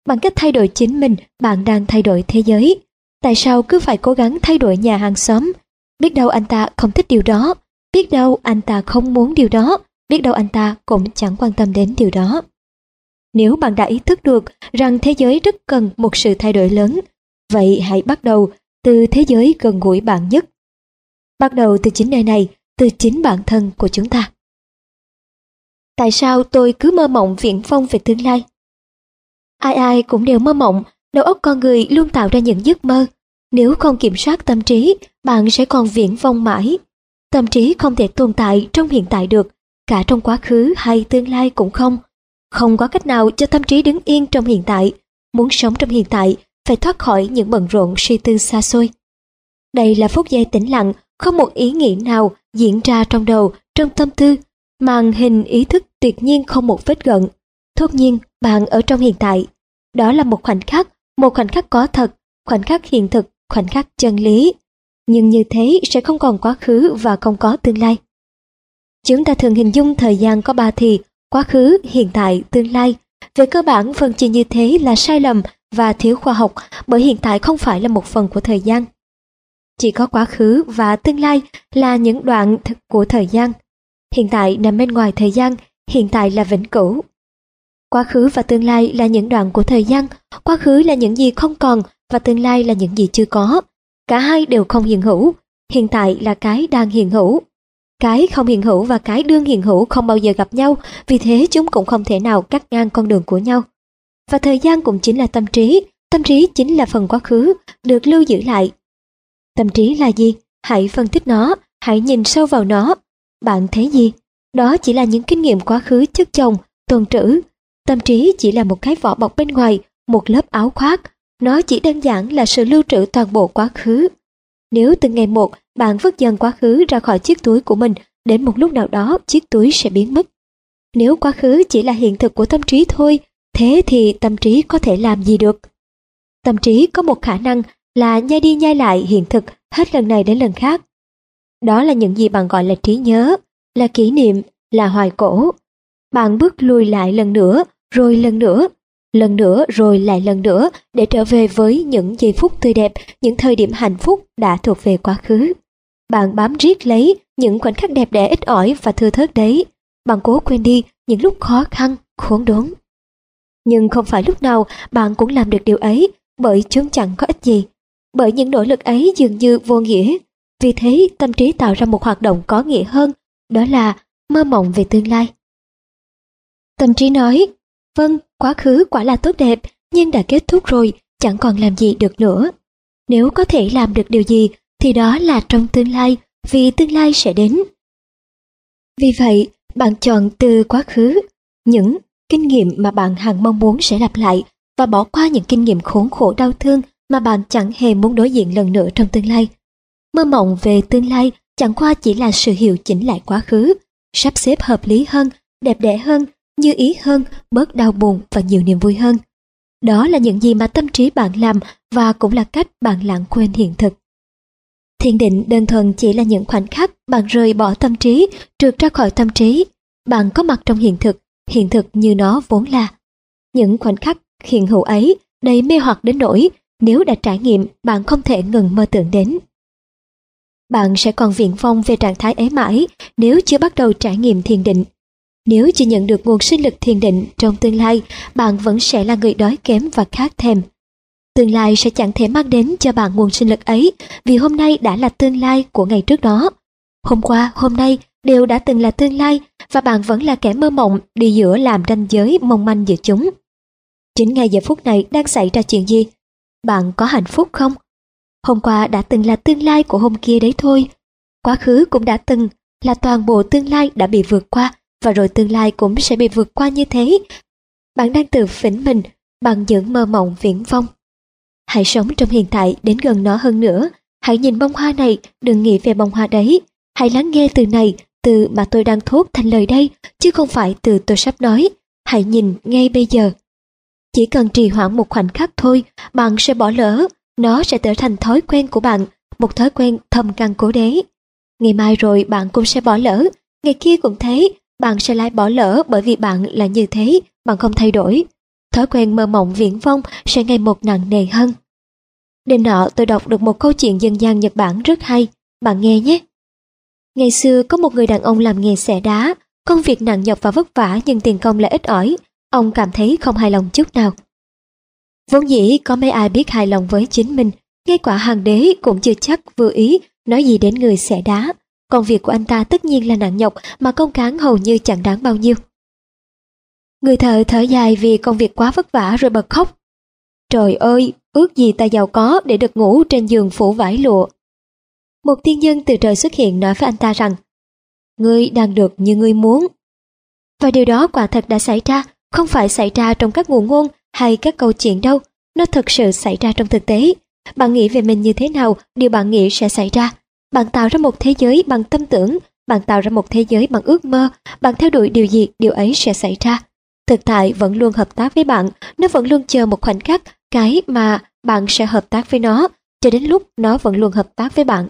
S1: bằng cách thay đổi chính mình, bạn đang thay đổi thế giới. Tại sao cứ phải cố gắng thay đổi nhà hàng xóm? Biết đâu anh ta không thích điều đó, biết đâu anh ta không muốn điều đó, biết đâu anh ta cũng chẳng quan tâm đến điều đó. Nếu bạn đã ý thức được rằng thế giới rất cần một sự thay đổi lớn, vậy hãy bắt đầu từ thế giới gần gũi bạn nhất. Bắt đầu từ chính nơi này, từ chính bản thân của chúng ta. Tại sao tôi cứ mơ mộng viễn vông về tương lai? Ai ai cũng đều mơ mộng, đầu óc con người luôn tạo ra những giấc mơ. Nếu không kiểm soát tâm trí, bạn sẽ còn viễn vông mãi. Tâm trí không thể tồn tại trong hiện tại được, cả trong quá khứ hay tương lai cũng không. Không có cách nào cho tâm trí đứng yên trong hiện tại. Muốn sống trong hiện tại, phải thoát khỏi những bận rộn suy tư xa xôi. Đây là phút giây tĩnh lặng, không một ý nghĩ nào diễn ra trong đầu, trong tâm tư. Màn hình ý thức tuyệt nhiên không một vết gợn. Thốt nhiên, bạn ở trong hiện tại. Đó là một khoảnh khắc, một khoảnh khắc có thật, khoảnh khắc hiện thực, khoảnh khắc chân lý. Nhưng như thế sẽ không còn quá khứ và không có tương lai. Chúng ta thường hình dung thời gian có ba thì, quá khứ, hiện tại, tương lai. Về cơ bản, phân chia như thế là sai lầm và thiếu khoa học, bởi hiện tại không phải là một phần của thời gian. Chỉ có quá khứ và tương lai là những đoạn của thời gian. Hiện tại nằm bên ngoài thời gian, hiện tại là vĩnh cửu. Quá khứ và tương lai là những đoạn của thời gian, quá khứ là những gì không còn và tương lai là những gì chưa có. Cả hai đều không hiện hữu, hiện tại là cái đang hiện hữu. Cái không hiện hữu và cái đương hiện hữu không bao giờ gặp nhau, vì thế chúng cũng không thể nào cắt ngang con đường của nhau. Và thời gian cũng chính là tâm trí, tâm trí chính là phần quá khứ, được lưu giữ lại. Tâm trí là gì? Hãy phân tích nó, hãy nhìn sâu vào nó. Bạn thấy gì? Đó chỉ là những kinh nghiệm quá khứ chất chồng, tồn trữ. Tâm trí chỉ là một cái vỏ bọc bên ngoài, một lớp áo khoác. Nó chỉ đơn giản là sự lưu trữ toàn bộ quá khứ. Nếu từng ngày một bạn vứt dần quá khứ ra khỏi chiếc túi của mình, đến một lúc nào đó chiếc túi sẽ biến mất. Nếu quá khứ chỉ là hiện thực của tâm trí thôi, thế thì tâm trí có thể làm gì được? Tâm trí có một khả năng là nhai đi nhai lại hiện thực hết lần này đến lần khác. Đó là những gì bạn gọi là trí nhớ, là kỷ niệm, là hoài cổ. Bạn bước lùi lại lần nữa, rồi lần nữa, lần nữa rồi lại lần nữa để trở về với những giây phút tươi đẹp, những thời điểm hạnh phúc đã thuộc về quá khứ. Bạn bám riết lấy những khoảnh khắc đẹp đẽ ít ỏi và thưa thớt đấy. Bạn cố quên đi những lúc khó khăn, khốn đốn. Nhưng không phải lúc nào bạn cũng làm được điều ấy, bởi chúng chẳng có ích gì. Bởi những nỗ lực ấy dường như vô nghĩa. Vì thế tâm trí tạo ra một hoạt động có nghĩa hơn, đó là mơ mộng về tương lai. Tâm trí nói, vâng, quá khứ quả là tốt đẹp, nhưng đã kết thúc rồi, chẳng còn làm gì được nữa. Nếu có thể làm được điều gì, thì đó là trong tương lai, vì tương lai sẽ đến. Vì vậy, bạn chọn từ quá khứ, những kinh nghiệm mà bạn hằng mong muốn sẽ lặp lại, và bỏ qua những kinh nghiệm khốn khổ đau thương mà bạn chẳng hề muốn đối diện lần nữa trong tương lai. Mơ mộng về tương lai chẳng qua chỉ là sự hiệu chỉnh lại quá khứ, sắp xếp hợp lý hơn, đẹp đẽ hơn, như ý hơn, bớt đau buồn và nhiều niềm vui hơn. Đó là những gì mà tâm trí bạn làm và cũng là cách bạn lãng quên hiện thực. Thiền định đơn thuần chỉ là những khoảnh khắc bạn rời bỏ tâm trí, trượt ra khỏi tâm trí. Bạn có mặt trong hiện thực, hiện thực như nó vốn là. Những khoảnh khắc hiện hữu ấy đầy mê hoặc đến nỗi nếu đã trải nghiệm bạn không thể ngừng mơ tưởng đến. Bạn sẽ còn viển vông về trạng thái ấy mãi nếu chưa bắt đầu trải nghiệm thiền định. Nếu chưa nhận được nguồn sinh lực thiền định trong tương lai, bạn vẫn sẽ là người đói kém và khát thèm. Tương lai sẽ chẳng thể mang đến cho bạn nguồn sinh lực ấy, vì hôm nay đã là tương lai của ngày trước đó. Hôm qua, hôm nay đều đã từng là tương lai, và bạn vẫn là kẻ mơ mộng đi giữa làm ranh giới mong manh giữa chúng. Chính ngay giờ phút này đang xảy ra chuyện gì? Bạn có hạnh phúc không? Hôm qua đã từng là tương lai của hôm kia đấy thôi. Quá khứ cũng đã từng là toàn bộ tương lai đã bị vượt qua, và rồi tương lai cũng sẽ bị vượt qua như thế. Bạn đang tự phỉnh mình bằng những mơ mộng viển vông. Hãy sống trong hiện tại đến gần nó hơn nữa. Hãy nhìn bông hoa này, đừng nghĩ về bông hoa đấy. Hãy lắng nghe từ này, từ mà tôi đang thốt thành lời đây, chứ không phải từ tôi sắp nói. Hãy nhìn ngay bây giờ. Chỉ cần trì hoãn một khoảnh khắc thôi, bạn sẽ bỏ lỡ. Nó sẽ trở thành thói quen của bạn, một thói quen thâm căn cố đế. Ngày mai rồi bạn cũng sẽ bỏ lỡ, ngày kia cũng thế, bạn sẽ lại bỏ lỡ bởi vì bạn là như thế, bạn không thay đổi. thói quen mơ mộng viển vông sẽ ngày một nặng nề hơn. Đêm nọ tôi đọc được một câu chuyện dân gian Nhật Bản rất hay, bạn nghe nhé. Ngày xưa có một người đàn ông làm nghề xẻ đá, công việc nặng nhọc và vất vả nhưng tiền công lại ít ỏi, ông cảm thấy không hài lòng chút nào. Vốn dĩ có mấy ai biết hài lòng với chính mình, ngay cả hoàng đế cũng chưa chắc vừa ý nói gì đến người xẻ đá. Công việc của anh ta tất nhiên là nặng nhọc mà công cán hầu như chẳng đáng bao nhiêu. Người thợ thở dài vì công việc quá vất vả rồi bật khóc. Trời ơi, ước gì ta giàu có để được ngủ trên giường phủ vải lụa. Một tiên nhân từ trời xuất hiện nói với anh ta rằng, ngươi đang được như ngươi muốn. Và điều đó quả thật đã xảy ra, không phải xảy ra trong các ngụ ngôn hay các câu chuyện đâu, nó thực sự xảy ra trong thực tế. Bạn nghĩ về mình như thế nào, điều bạn nghĩ sẽ xảy ra. Bạn tạo ra một thế giới bằng tâm tưởng, bạn tạo ra một thế giới bằng ước mơ, bạn theo đuổi điều gì, điều ấy sẽ xảy ra. Thực tại vẫn luôn hợp tác với bạn, nó vẫn luôn chờ một khoảnh khắc, cái mà bạn sẽ hợp tác với nó, cho đến lúc nó vẫn luôn hợp tác với bạn.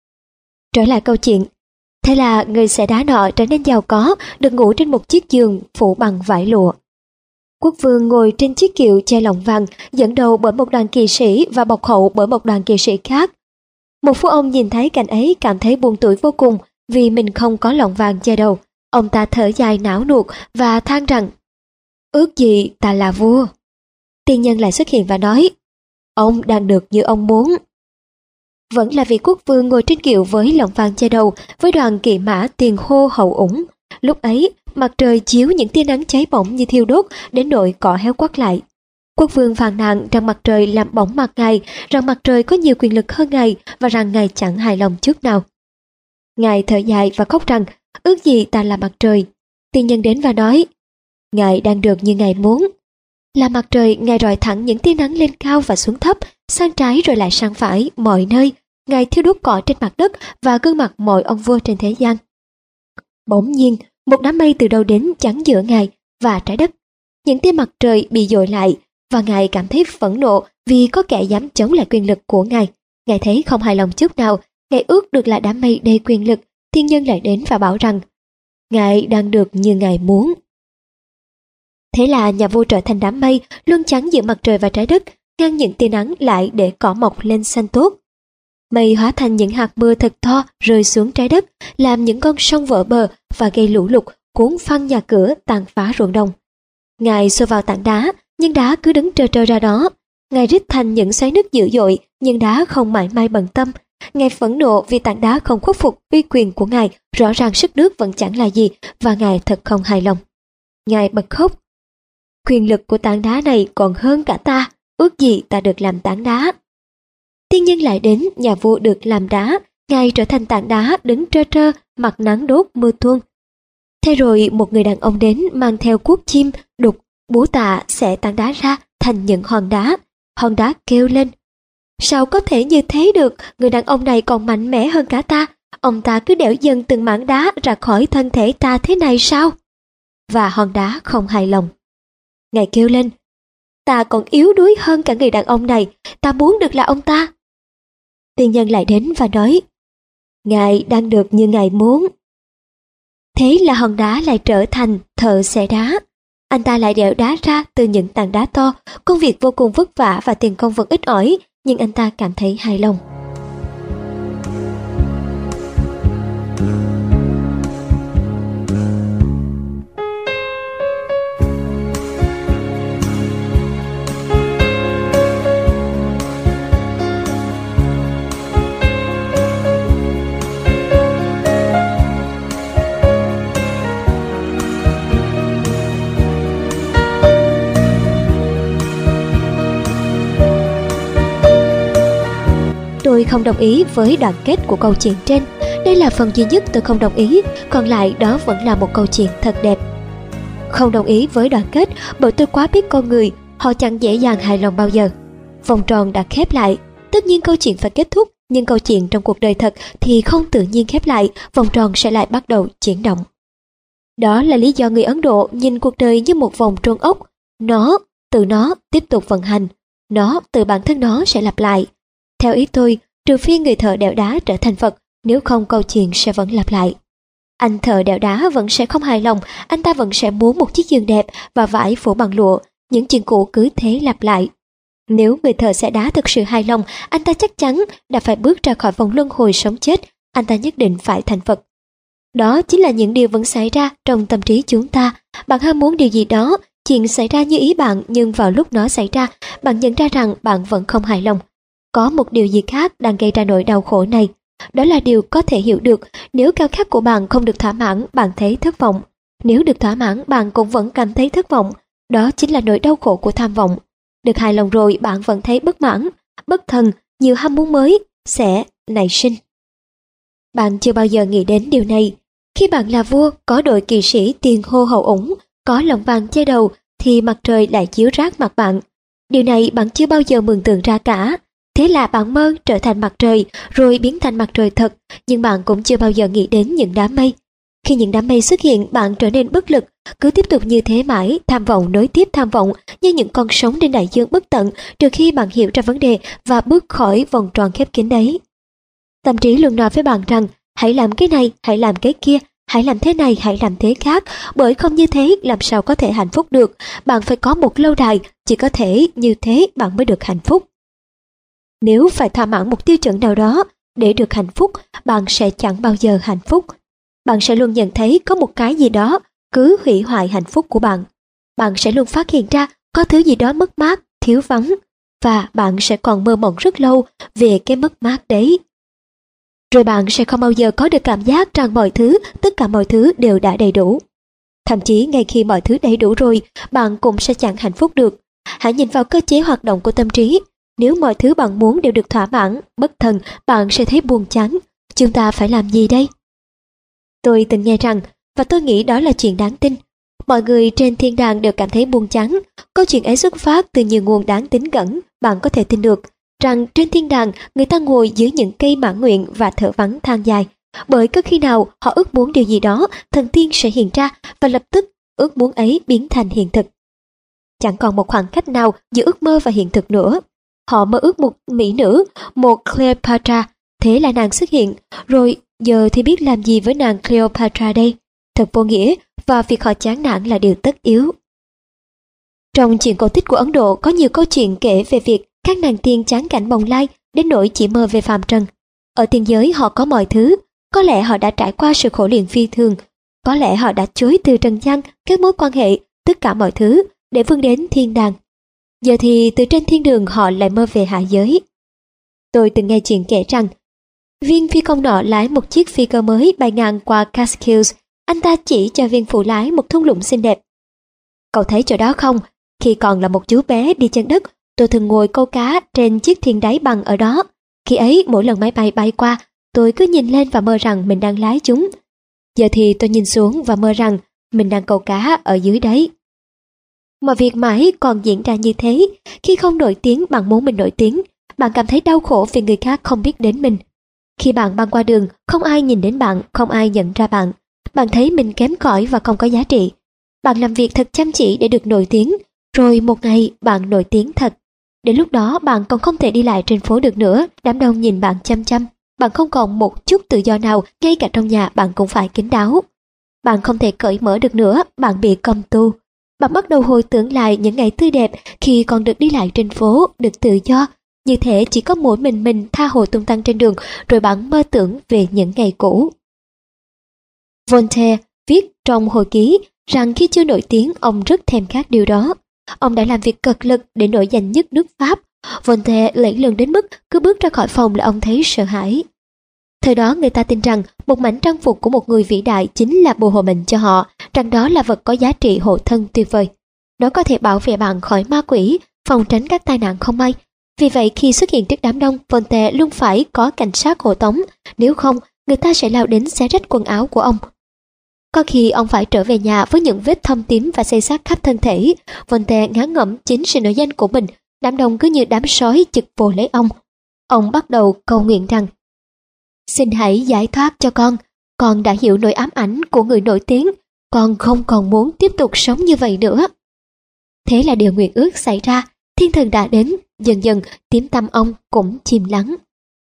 S1: Trở lại câu chuyện, thế là người xẻ đá nọ trở nên giàu có, được ngủ trên một chiếc giường phủ bằng vải lụa. Quốc vương ngồi trên chiếc kiệu che lọng vàng, dẫn đầu bởi một đoàn kỵ sĩ và bọc hậu bởi một đoàn kỵ sĩ khác. Một phú ông nhìn thấy cảnh ấy cảm thấy buồn tủi vô cùng vì mình không có lọng vàng che đầu. Ông ta thở dài não nuột và than rằng, ước gì ta là vua. Tiên nhân lại xuất hiện và nói, ông đang được như ông muốn. Vẫn là vị quốc vương ngồi trên kiệu với lọng vàng che đầu, với đoàn kỵ mã tiền hô hậu ủng. Lúc ấy, mặt trời chiếu những tia nắng cháy bỏng như thiêu đốt đến nỗi cỏ héo quắt lại. Quốc vương phàn nàn rằng mặt trời làm bỏng mặt ngài, rằng mặt trời có nhiều quyền lực hơn ngài và rằng ngài chẳng hài lòng chút nào. Ngài thở dài và khóc rằng, ước gì ta là mặt trời. Tiên nhân đến và nói, ngài đang được như ngài muốn. Là mặt trời, ngài rọi thẳng những tia nắng lên cao và xuống thấp, sang trái rồi lại sang phải, mọi nơi. Ngài thiêu đốt cỏ trên mặt đất và gương mặt mọi ông vua trên thế gian. Bỗng nhiên, một đám mây từ đâu đến chắn giữa ngài và trái đất. Những tia mặt trời bị dội lại và ngài cảm thấy phẫn nộ vì có kẻ dám chống lại quyền lực của ngài. Ngài thấy không hài lòng chút nào, ngài ước được là đám mây đầy quyền lực. Thiên nhân lại đến và bảo rằng, ngài đang được như ngài muốn. Thế là nhà vua trở thành đám mây, luôn chắn giữa mặt trời và trái đất, ngăn những tia nắng lại để cỏ mọc lên xanh tốt. Mây hóa thành những hạt mưa thật to rơi xuống trái đất, làm những con sông vỡ bờ và gây lũ lụt, cuốn phăng nhà cửa, tàn phá ruộng đồng. Ngài xô vào tảng đá, nhưng đá cứ đứng trơ trơ ra đó. Ngài rít thành những xoáy nước dữ dội, nhưng đá không mảy may bận tâm. Ngài phẫn nộ vì tảng đá không khuất phục uy quyền của ngài, rõ ràng sức nước vẫn chẳng là gì, và ngài thật không hài lòng. Ngài bật khóc. Quyền lực của tảng đá này còn hơn cả ta, ước gì ta được làm tảng đá. Tiên nhân lại đến, nhà vua được làm đá, ngài trở thành tảng đá đứng trơ trơ, mặt nắng đốt mưa tuôn. Thế rồi một người đàn ông đến mang theo cuốc chim, đục, búa tạ xẻ tảng đá ra thành những hòn đá. Hòn đá kêu lên, sao có thể như thế được, người đàn ông này còn mạnh mẽ hơn cả ta, ông ta cứ đẽo dần từng mảng đá ra khỏi thân thể ta thế này sao? Và hòn đá không hài lòng. Ngài kêu lên, ta còn yếu đuối hơn cả người đàn ông này, ta muốn được là ông ta. Tiên nhân lại đến và nói, ngài đang được như ngài muốn. Thế là hòn đá lại trở thành thợ xẻ đá. Anh ta lại đẽo đá ra từ những tảng đá to, công việc vô cùng vất vả và tiền công vẫn ít ỏi, nhưng anh ta cảm thấy hài lòng. Tôi không đồng ý với đoạn kết của câu chuyện trên. Đây là phần duy nhất tôi không đồng ý, còn lại đó vẫn là một câu chuyện thật đẹp. Không đồng ý với đoạn kết bởi tôi quá biết con người, họ chẳng dễ dàng hài lòng bao giờ. Vòng tròn đã khép lại, tất nhiên câu chuyện phải kết thúc, nhưng câu chuyện trong cuộc đời thật thì không tự nhiên khép lại, vòng tròn sẽ lại bắt đầu chuyển động. Đó là lý do người Ấn Độ nhìn cuộc đời như một vòng tròn ốc, nó từ nó tiếp tục vận hành, nó từ bản thân nó sẽ lặp lại. Theo ý tôi, trừ phi người thợ đẽo đá trở thành Phật, nếu không câu chuyện sẽ vẫn lặp lại. Anh thợ đẽo đá vẫn sẽ không hài lòng, anh ta vẫn sẽ muốn một chiếc giường đẹp và vải phủ bằng lụa, những chuyện cũ cứ thế lặp lại. Nếu người thợ xẻ đá thực sự hài lòng, anh ta chắc chắn đã phải bước ra khỏi vòng luân hồi sống chết, anh ta nhất định phải thành Phật. Đó chính là những điều vẫn xảy ra trong tâm trí chúng ta. Bạn ham muốn điều gì đó, chuyện xảy ra như ý bạn, nhưng vào lúc nó xảy ra, bạn nhận ra rằng bạn vẫn không hài lòng. Có một điều gì khác đang gây ra nỗi đau khổ này. Đó là điều có thể hiểu được. Nếu khao khát của bạn không được thỏa mãn, bạn thấy thất vọng. Nếu được thỏa mãn, bạn cũng vẫn cảm thấy thất vọng. Đó chính là nỗi đau khổ của tham vọng. Được hài lòng rồi, bạn vẫn thấy bất mãn, bất thần, nhiều ham muốn mới sẽ nảy sinh. Bạn chưa bao giờ nghĩ đến điều này. Khi bạn là vua, có đội kỵ sĩ tiền hô hậu ủng, có lọng vàng che đầu, thì mặt trời lại chiếu rát mặt bạn. Điều này bạn chưa bao giờ mường tượng ra cả. Thế là bạn mơ trở thành mặt trời, rồi biến thành mặt trời thật, nhưng bạn cũng chưa bao giờ nghĩ đến những đám mây. Khi những đám mây xuất hiện, bạn trở nên bất lực, cứ tiếp tục như thế mãi, tham vọng nối tiếp tham vọng, như những con sóng trên đại dương bất tận, trừ khi bạn hiểu ra vấn đề và bước khỏi vòng tròn khép kín đấy. Tâm trí luôn nói với bạn rằng, hãy làm cái này, hãy làm cái kia, hãy làm thế này, hãy làm thế khác, bởi không như thế làm sao có thể hạnh phúc được, bạn phải có một lâu đài, chỉ có thể như thế bạn mới được hạnh phúc. Nếu phải thỏa mãn một tiêu chuẩn nào đó để được hạnh phúc, bạn sẽ chẳng bao giờ hạnh phúc. Bạn sẽ luôn nhận thấy có một cái gì đó cứ hủy hoại hạnh phúc của bạn. Bạn sẽ luôn phát hiện ra có thứ gì đó mất mát, thiếu vắng, và bạn sẽ còn mơ mộng rất lâu về cái mất mát đấy. Rồi bạn sẽ không bao giờ có được cảm giác rằng mọi thứ, tất cả mọi thứ đều đã đầy đủ. Thậm chí ngay khi mọi thứ đầy đủ rồi, bạn cũng sẽ chẳng hạnh phúc được. Hãy nhìn vào cơ chế hoạt động của tâm trí. Nếu mọi thứ bạn muốn đều được thỏa mãn, bất thần, bạn sẽ thấy buồn chán. Chúng ta phải làm gì đây? Tôi từng nghe rằng, và tôi nghĩ đó là chuyện đáng tin, mọi người trên thiên đàng đều cảm thấy buồn chán. Câu chuyện ấy xuất phát từ nhiều nguồn đáng tín cẩn. Bạn có thể tin được rằng trên thiên đàng người ta ngồi dưới những cây mãn nguyện và thở vắng than dài, bởi có khi nào họ ước muốn điều gì đó, thần tiên sẽ hiện ra và lập tức ước muốn ấy biến thành hiện thực. Chẳng còn một khoảng cách nào giữa ước mơ và hiện thực nữa. Họ mơ ước một mỹ nữ, một Cleopatra, thế là nàng xuất hiện, rồi giờ thì biết làm gì với nàng Cleopatra đây? Thật vô nghĩa, và việc họ chán nản là điều tất yếu. Trong chuyện cổ tích của Ấn Độ có nhiều câu chuyện kể về việc các nàng tiên chán cảnh bồng lai đến nỗi chỉ mơ về phàm trần. Ở tiên giới họ có mọi thứ, có lẽ họ đã trải qua sự khổ luyện phi thường, có lẽ họ đã chối từ trần gian các mối quan hệ, tất cả mọi thứ để vươn đến thiên đàng. Giờ thì từ trên thiên đường họ lại mơ về hạ giới. Tôi từng nghe chuyện kể rằng viên phi công nọ lái một chiếc phi cơ mới bay ngang qua Catskills. Anh ta chỉ cho viên phụ lái một thung lũng xinh đẹp. Cậu thấy chỗ đó không? Khi còn là một chú bé đi chân đất, tôi thường ngồi câu cá trên chiếc thuyền đáy bằng ở đó. Khi ấy mỗi lần máy bay bay qua, tôi cứ nhìn lên và mơ rằng mình đang lái chúng. Giờ thì tôi nhìn xuống và mơ rằng mình đang câu cá ở dưới đấy. Mọi việc mãi còn diễn ra như thế. Khi không nổi tiếng bằng muốn mình nổi tiếng, bạn cảm thấy đau khổ vì người khác không biết đến mình. Khi bạn băng qua đường, không ai nhìn đến bạn, không ai nhận ra bạn. Bạn thấy mình kém cỏi và không có giá trị. Bạn làm việc thật chăm chỉ để được nổi tiếng, rồi một ngày bạn nổi tiếng thật. Đến lúc đó bạn còn không thể đi lại trên phố được nữa, đám đông nhìn bạn chăm chăm. Bạn không còn một chút tự do nào, ngay cả trong nhà bạn cũng phải kín đáo. Bạn không thể cởi mở được nữa, bạn bị cầm tù. Bạn bắt đầu hồi tưởng lại những ngày tươi đẹp khi còn được đi lại trên phố, được tự do. Như thể chỉ có mỗi mình mình tha hồ tung tăng trên đường, rồi bạn mơ tưởng về những ngày cũ. Voltaire viết trong hồi ký rằng khi chưa nổi tiếng ông rất thèm khát điều đó. Ông đã làm việc cật lực để nổi danh nhất nước Pháp. Voltaire lẫy lừng đến mức cứ bước ra khỏi phòng là ông thấy sợ hãi. Thời đó người ta tin rằng một mảnh trang phục của một người vĩ đại chính là bùa hộ mệnh cho họ, rằng đó là vật có giá trị hộ thân tuyệt vời. Nó có thể bảo vệ bạn khỏi ma quỷ, phòng tránh các tai nạn không may. Vì vậy khi xuất hiện trước đám đông, Voltaire luôn phải có cảnh sát hộ tống, nếu không người ta sẽ lao đến xé rách quần áo của ông. Có khi ông phải trở về nhà với những vết thâm tím và xây xát khắp thân thể. Voltaire ngán ngẩm chính sự nổi danh của mình, đám đông cứ như đám sói chực vồ lấy ông. Ông bắt đầu cầu nguyện rằng: xin hãy giải thoát cho con, con đã hiểu nỗi ám ảnh của người nổi tiếng, con không còn muốn tiếp tục sống như vậy nữa. Thế là điều nguyện ước xảy ra, thiên thần đã đến, dần dần tiếng tăm ông cũng chìm lắng.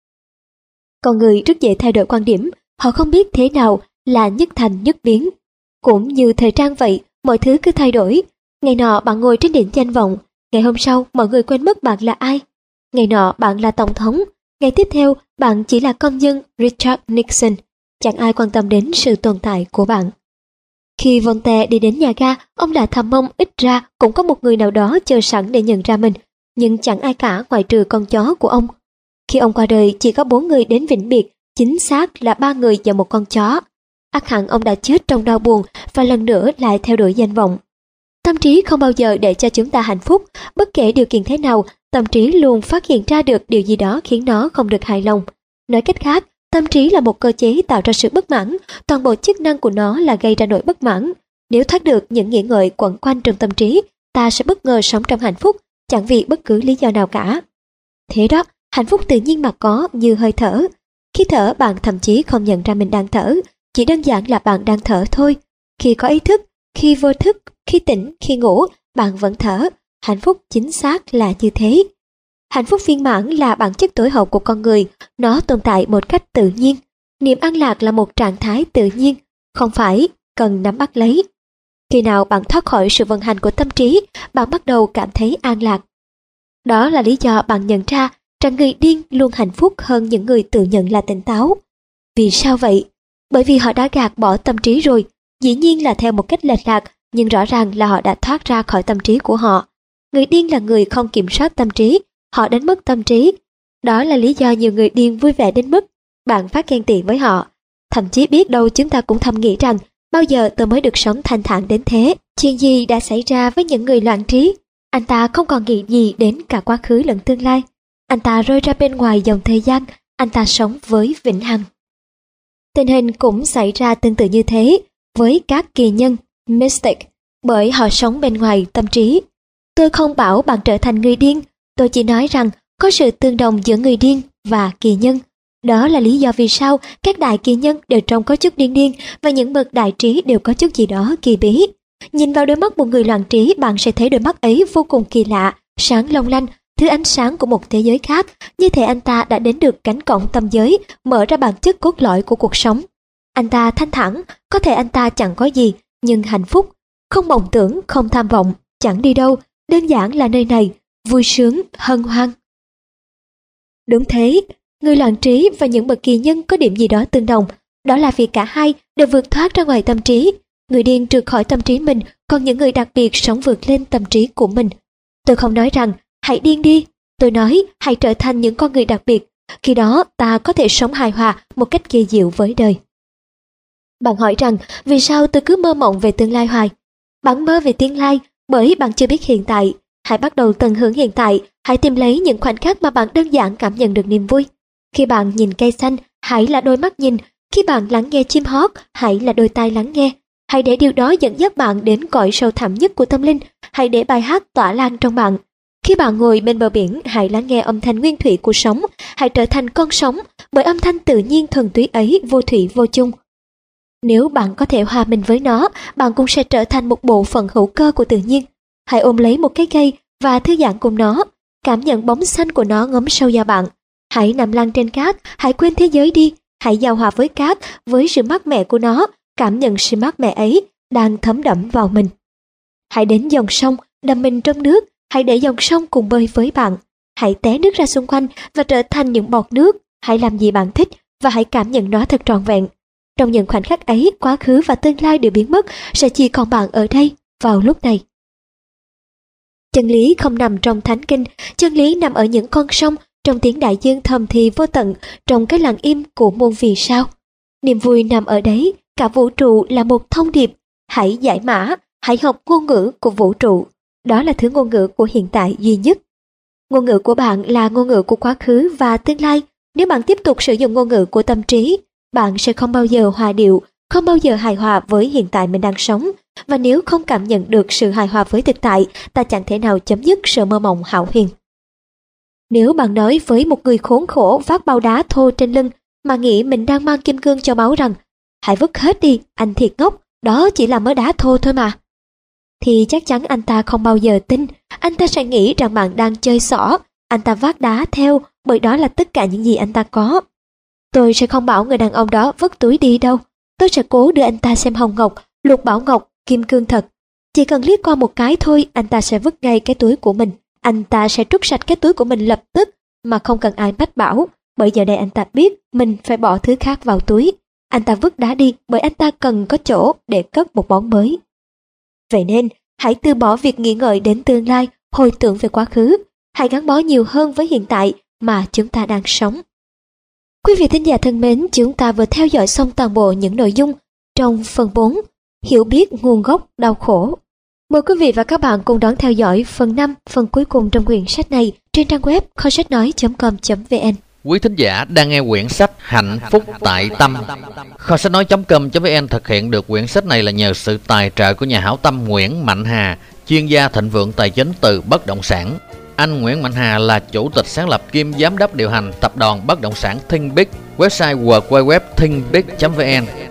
S1: Con người rất dễ thay đổi quan điểm, họ không biết thế nào là nhất thành nhất biến. Cũng như thời trang vậy, mọi thứ cứ thay đổi. Ngày nọ bạn ngồi trên đỉnh danh vọng, ngày hôm sau mọi người quên mất bạn là ai. Ngày nọ bạn là tổng thống, ngày tiếp theo bạn chỉ là công dân Richard Nixon. Chẳng ai quan tâm đến sự tồn tại của bạn. Khi Voltaire đi đến nhà ga, ông đã thầm mong ít ra cũng có một người nào đó chờ sẵn để nhận ra mình, nhưng chẳng ai cả ngoại trừ con chó của ông. Khi ông qua đời, chỉ có bốn người đến vĩnh biệt, chính xác là ba người và một con chó. Ắt hẳn ông đã chết trong đau buồn và lần nữa lại theo đuổi danh vọng. Tâm trí không bao giờ để cho chúng ta hạnh phúc, bất kể điều kiện thế nào, tâm trí luôn phát hiện ra được điều gì đó khiến nó không được hài lòng. Nói cách khác, tâm trí là một cơ chế tạo ra sự bất mãn, toàn bộ chức năng của nó là gây ra nỗi bất mãn. Nếu thoát được những nghĩ ngợi quẩn quanh trong tâm trí, ta sẽ bất ngờ sống trong hạnh phúc, chẳng vì bất cứ lý do nào cả. Thế đó, hạnh phúc tự nhiên mà có như hơi thở. Khi thở bạn thậm chí không nhận ra mình đang thở, chỉ đơn giản là bạn đang thở thôi. Khi có ý thức, khi vô thức, khi tỉnh, khi ngủ, bạn vẫn thở. Hạnh phúc chính xác là như thế. Hạnh phúc viên mãn là bản chất tối hậu của con người, nó tồn tại một cách tự nhiên. Niềm an lạc là một trạng thái tự nhiên, không phải cần nắm bắt lấy. Khi nào bạn thoát khỏi sự vận hành của tâm trí, bạn bắt đầu cảm thấy an lạc. Đó là lý do bạn nhận ra rằng người điên luôn hạnh phúc hơn những người tự nhận là tỉnh táo. Vì sao vậy? Bởi vì họ đã gạt bỏ tâm trí rồi, dĩ nhiên là theo một cách lệch lạc, nhưng rõ ràng là họ đã thoát ra khỏi tâm trí của họ. Người điên là người không kiểm soát tâm trí, họ đánh mất tâm trí. Đó là lý do nhiều người điên vui vẻ đến mức bạn phát ghen tị với họ. Thậm chí biết đâu chúng ta cũng thầm nghĩ rằng bao giờ tôi mới được sống thanh thản đến thế. Chuyện gì đã xảy ra với những người loạn trí? Anh ta không còn nghĩ gì đến cả quá khứ lẫn tương lai. Anh ta rơi ra bên ngoài dòng thời gian, anh ta sống với vĩnh hằng. Tình hình cũng xảy ra tương tự như thế với các kỳ nhân, mystic, bởi họ sống bên ngoài tâm trí. Tôi không bảo bạn trở thành người điên, tôi chỉ nói rằng có sự tương đồng giữa người điên và kỳ nhân. Đó là lý do vì sao các đại kỳ nhân đều trông có chút điên điên và những bậc đại trí đều có chút gì đó kỳ bí. Nhìn vào đôi mắt một người loạn trí, bạn sẽ thấy đôi mắt ấy vô cùng kỳ lạ, sáng long lanh, thứ ánh sáng của một thế giới khác, như thể anh ta đã đến được cánh cổng tâm giới, mở ra bản chất cốt lõi của cuộc sống. Anh ta thanh thản, có thể anh ta chẳng có gì, nhưng hạnh phúc, không mộng tưởng, không tham vọng, chẳng đi đâu, đơn giản là nơi này, vui sướng, hân hoan. Đúng thế, người loạn trí và những bậc kỳ nhân có điểm gì đó tương đồng, đó là vì cả hai đều vượt thoát ra ngoài tâm trí. Người điên trượt khỏi tâm trí mình, còn những người đặc biệt sống vượt lên tâm trí của mình. Tôi không nói rằng hãy điên đi, tôi nói hãy trở thành những con người đặc biệt, khi đó ta có thể sống hài hòa một cách kỳ diệu với đời. Bạn hỏi rằng vì sao tôi cứ mơ mộng về tương lai hoài? Bạn mơ về tương lai bởi bạn chưa biết hiện tại. Hãy bắt đầu tận hưởng hiện tại, hãy tìm lấy những khoảnh khắc mà bạn đơn giản cảm nhận được niềm vui. Khi bạn nhìn cây xanh, hãy là đôi mắt nhìn. Khi bạn lắng nghe chim hót, hãy là đôi tai lắng nghe. Hãy để điều đó dẫn dắt bạn đến cõi sâu thẳm nhất của tâm linh. Hãy để bài hát tỏa lan trong bạn. Khi bạn ngồi bên bờ biển, hãy lắng nghe âm thanh nguyên thủy của sóng. Hãy trở thành con sóng, bởi âm thanh tự nhiên thuần túy ấy vô thủy vô chung. Nếu bạn có thể hòa mình với nó, bạn cũng sẽ trở thành một bộ phận hữu cơ của tự nhiên. Hãy ôm lấy một cái cây và thư giãn cùng nó, cảm nhận bóng xanh của nó ngấm sâu vào bạn. Hãy nằm lăn trên cát, hãy quên thế giới đi, hãy giao hòa với cát, với sự mát mẻ của nó, cảm nhận sự mát mẻ ấy đang thấm đẫm vào mình. Hãy đến dòng sông, đắm mình trong nước, hãy để dòng sông cùng bơi với bạn. Hãy té nước ra xung quanh và trở thành những bọt nước, hãy làm gì bạn thích và hãy cảm nhận nó thật trọn vẹn. Trong những khoảnh khắc ấy, quá khứ và tương lai đều biến mất, sẽ chỉ còn bạn ở đây, vào lúc này. Chân lý không nằm trong thánh kinh, chân lý nằm ở những con sông, trong tiếng đại dương thầm thì vô tận, trong cái lặng im của muôn vì sao. Niềm vui nằm ở đấy, cả vũ trụ là một thông điệp. Hãy giải mã, hãy học ngôn ngữ của vũ trụ. Đó là thứ ngôn ngữ của hiện tại duy nhất. Ngôn ngữ của bạn là ngôn ngữ của quá khứ và tương lai. Nếu bạn tiếp tục sử dụng ngôn ngữ của tâm trí, bạn sẽ không bao giờ hòa điệu, không bao giờ hài hòa với hiện tại mình đang sống. Và nếu không cảm nhận được sự hài hòa với thực tại, ta chẳng thể nào chấm dứt sự mơ mộng hão huyền. Nếu bạn nói với một người khốn khổ vác bao đá thô trên lưng mà nghĩ mình đang mang kim cương cho báu rằng hãy vứt hết đi, anh thiệt ngốc, đó chỉ là mớ đá thô thôi mà, thì chắc chắn anh ta không bao giờ tin. Anh ta sẽ nghĩ rằng bạn đang chơi xỏ. Anh ta vác đá theo bởi đó là tất cả những gì anh ta có. Tôi sẽ không bảo người đàn ông đó vứt túi đi đâu. Tôi sẽ cố đưa anh ta xem hồng ngọc, lục bảo ngọc, kim cương thật. Chỉ cần liếc qua một cái thôi, anh ta sẽ vứt ngay cái túi của mình. Anh ta sẽ trút sạch cái túi của mình lập tức mà không cần ai mách bảo, bởi giờ đây anh ta biết mình phải bỏ thứ khác vào túi. Anh ta vứt đá đi bởi anh ta cần có chỗ để cất một món mới. Vậy nên, hãy từ bỏ việc nghĩ ngợi đến tương lai, hồi tưởng về quá khứ. Hãy gắn bó nhiều hơn với hiện tại mà chúng ta đang sống. Quý vị thính giả thân mến, chúng ta vừa theo dõi xong toàn bộ những nội dung trong phần bốn, hiểu biết nguồn gốc đau khổ. Mời quý vị và các bạn cùng đón theo dõi phần năm, phần cuối cùng trong quyển sách này trên trang web kho sách nói chấm com chấm vn.
S2: Quý thính giả đang nghe quyển sách Hạnh phúc tại tâm. Kho sách nói chấm com chấm vn thực hiện được quyển sách này là nhờ sự tài trợ của nhà hảo tâm Nguyễn Mạnh Hà, chuyên gia thịnh vượng tài chính từ bất động sản. Anh Nguyễn Mạnh Hà là chủ tịch sáng lập kiêm giám đốc điều hành tập đoàn bất động sản Think Big, website w w w chấm think big chấm vn.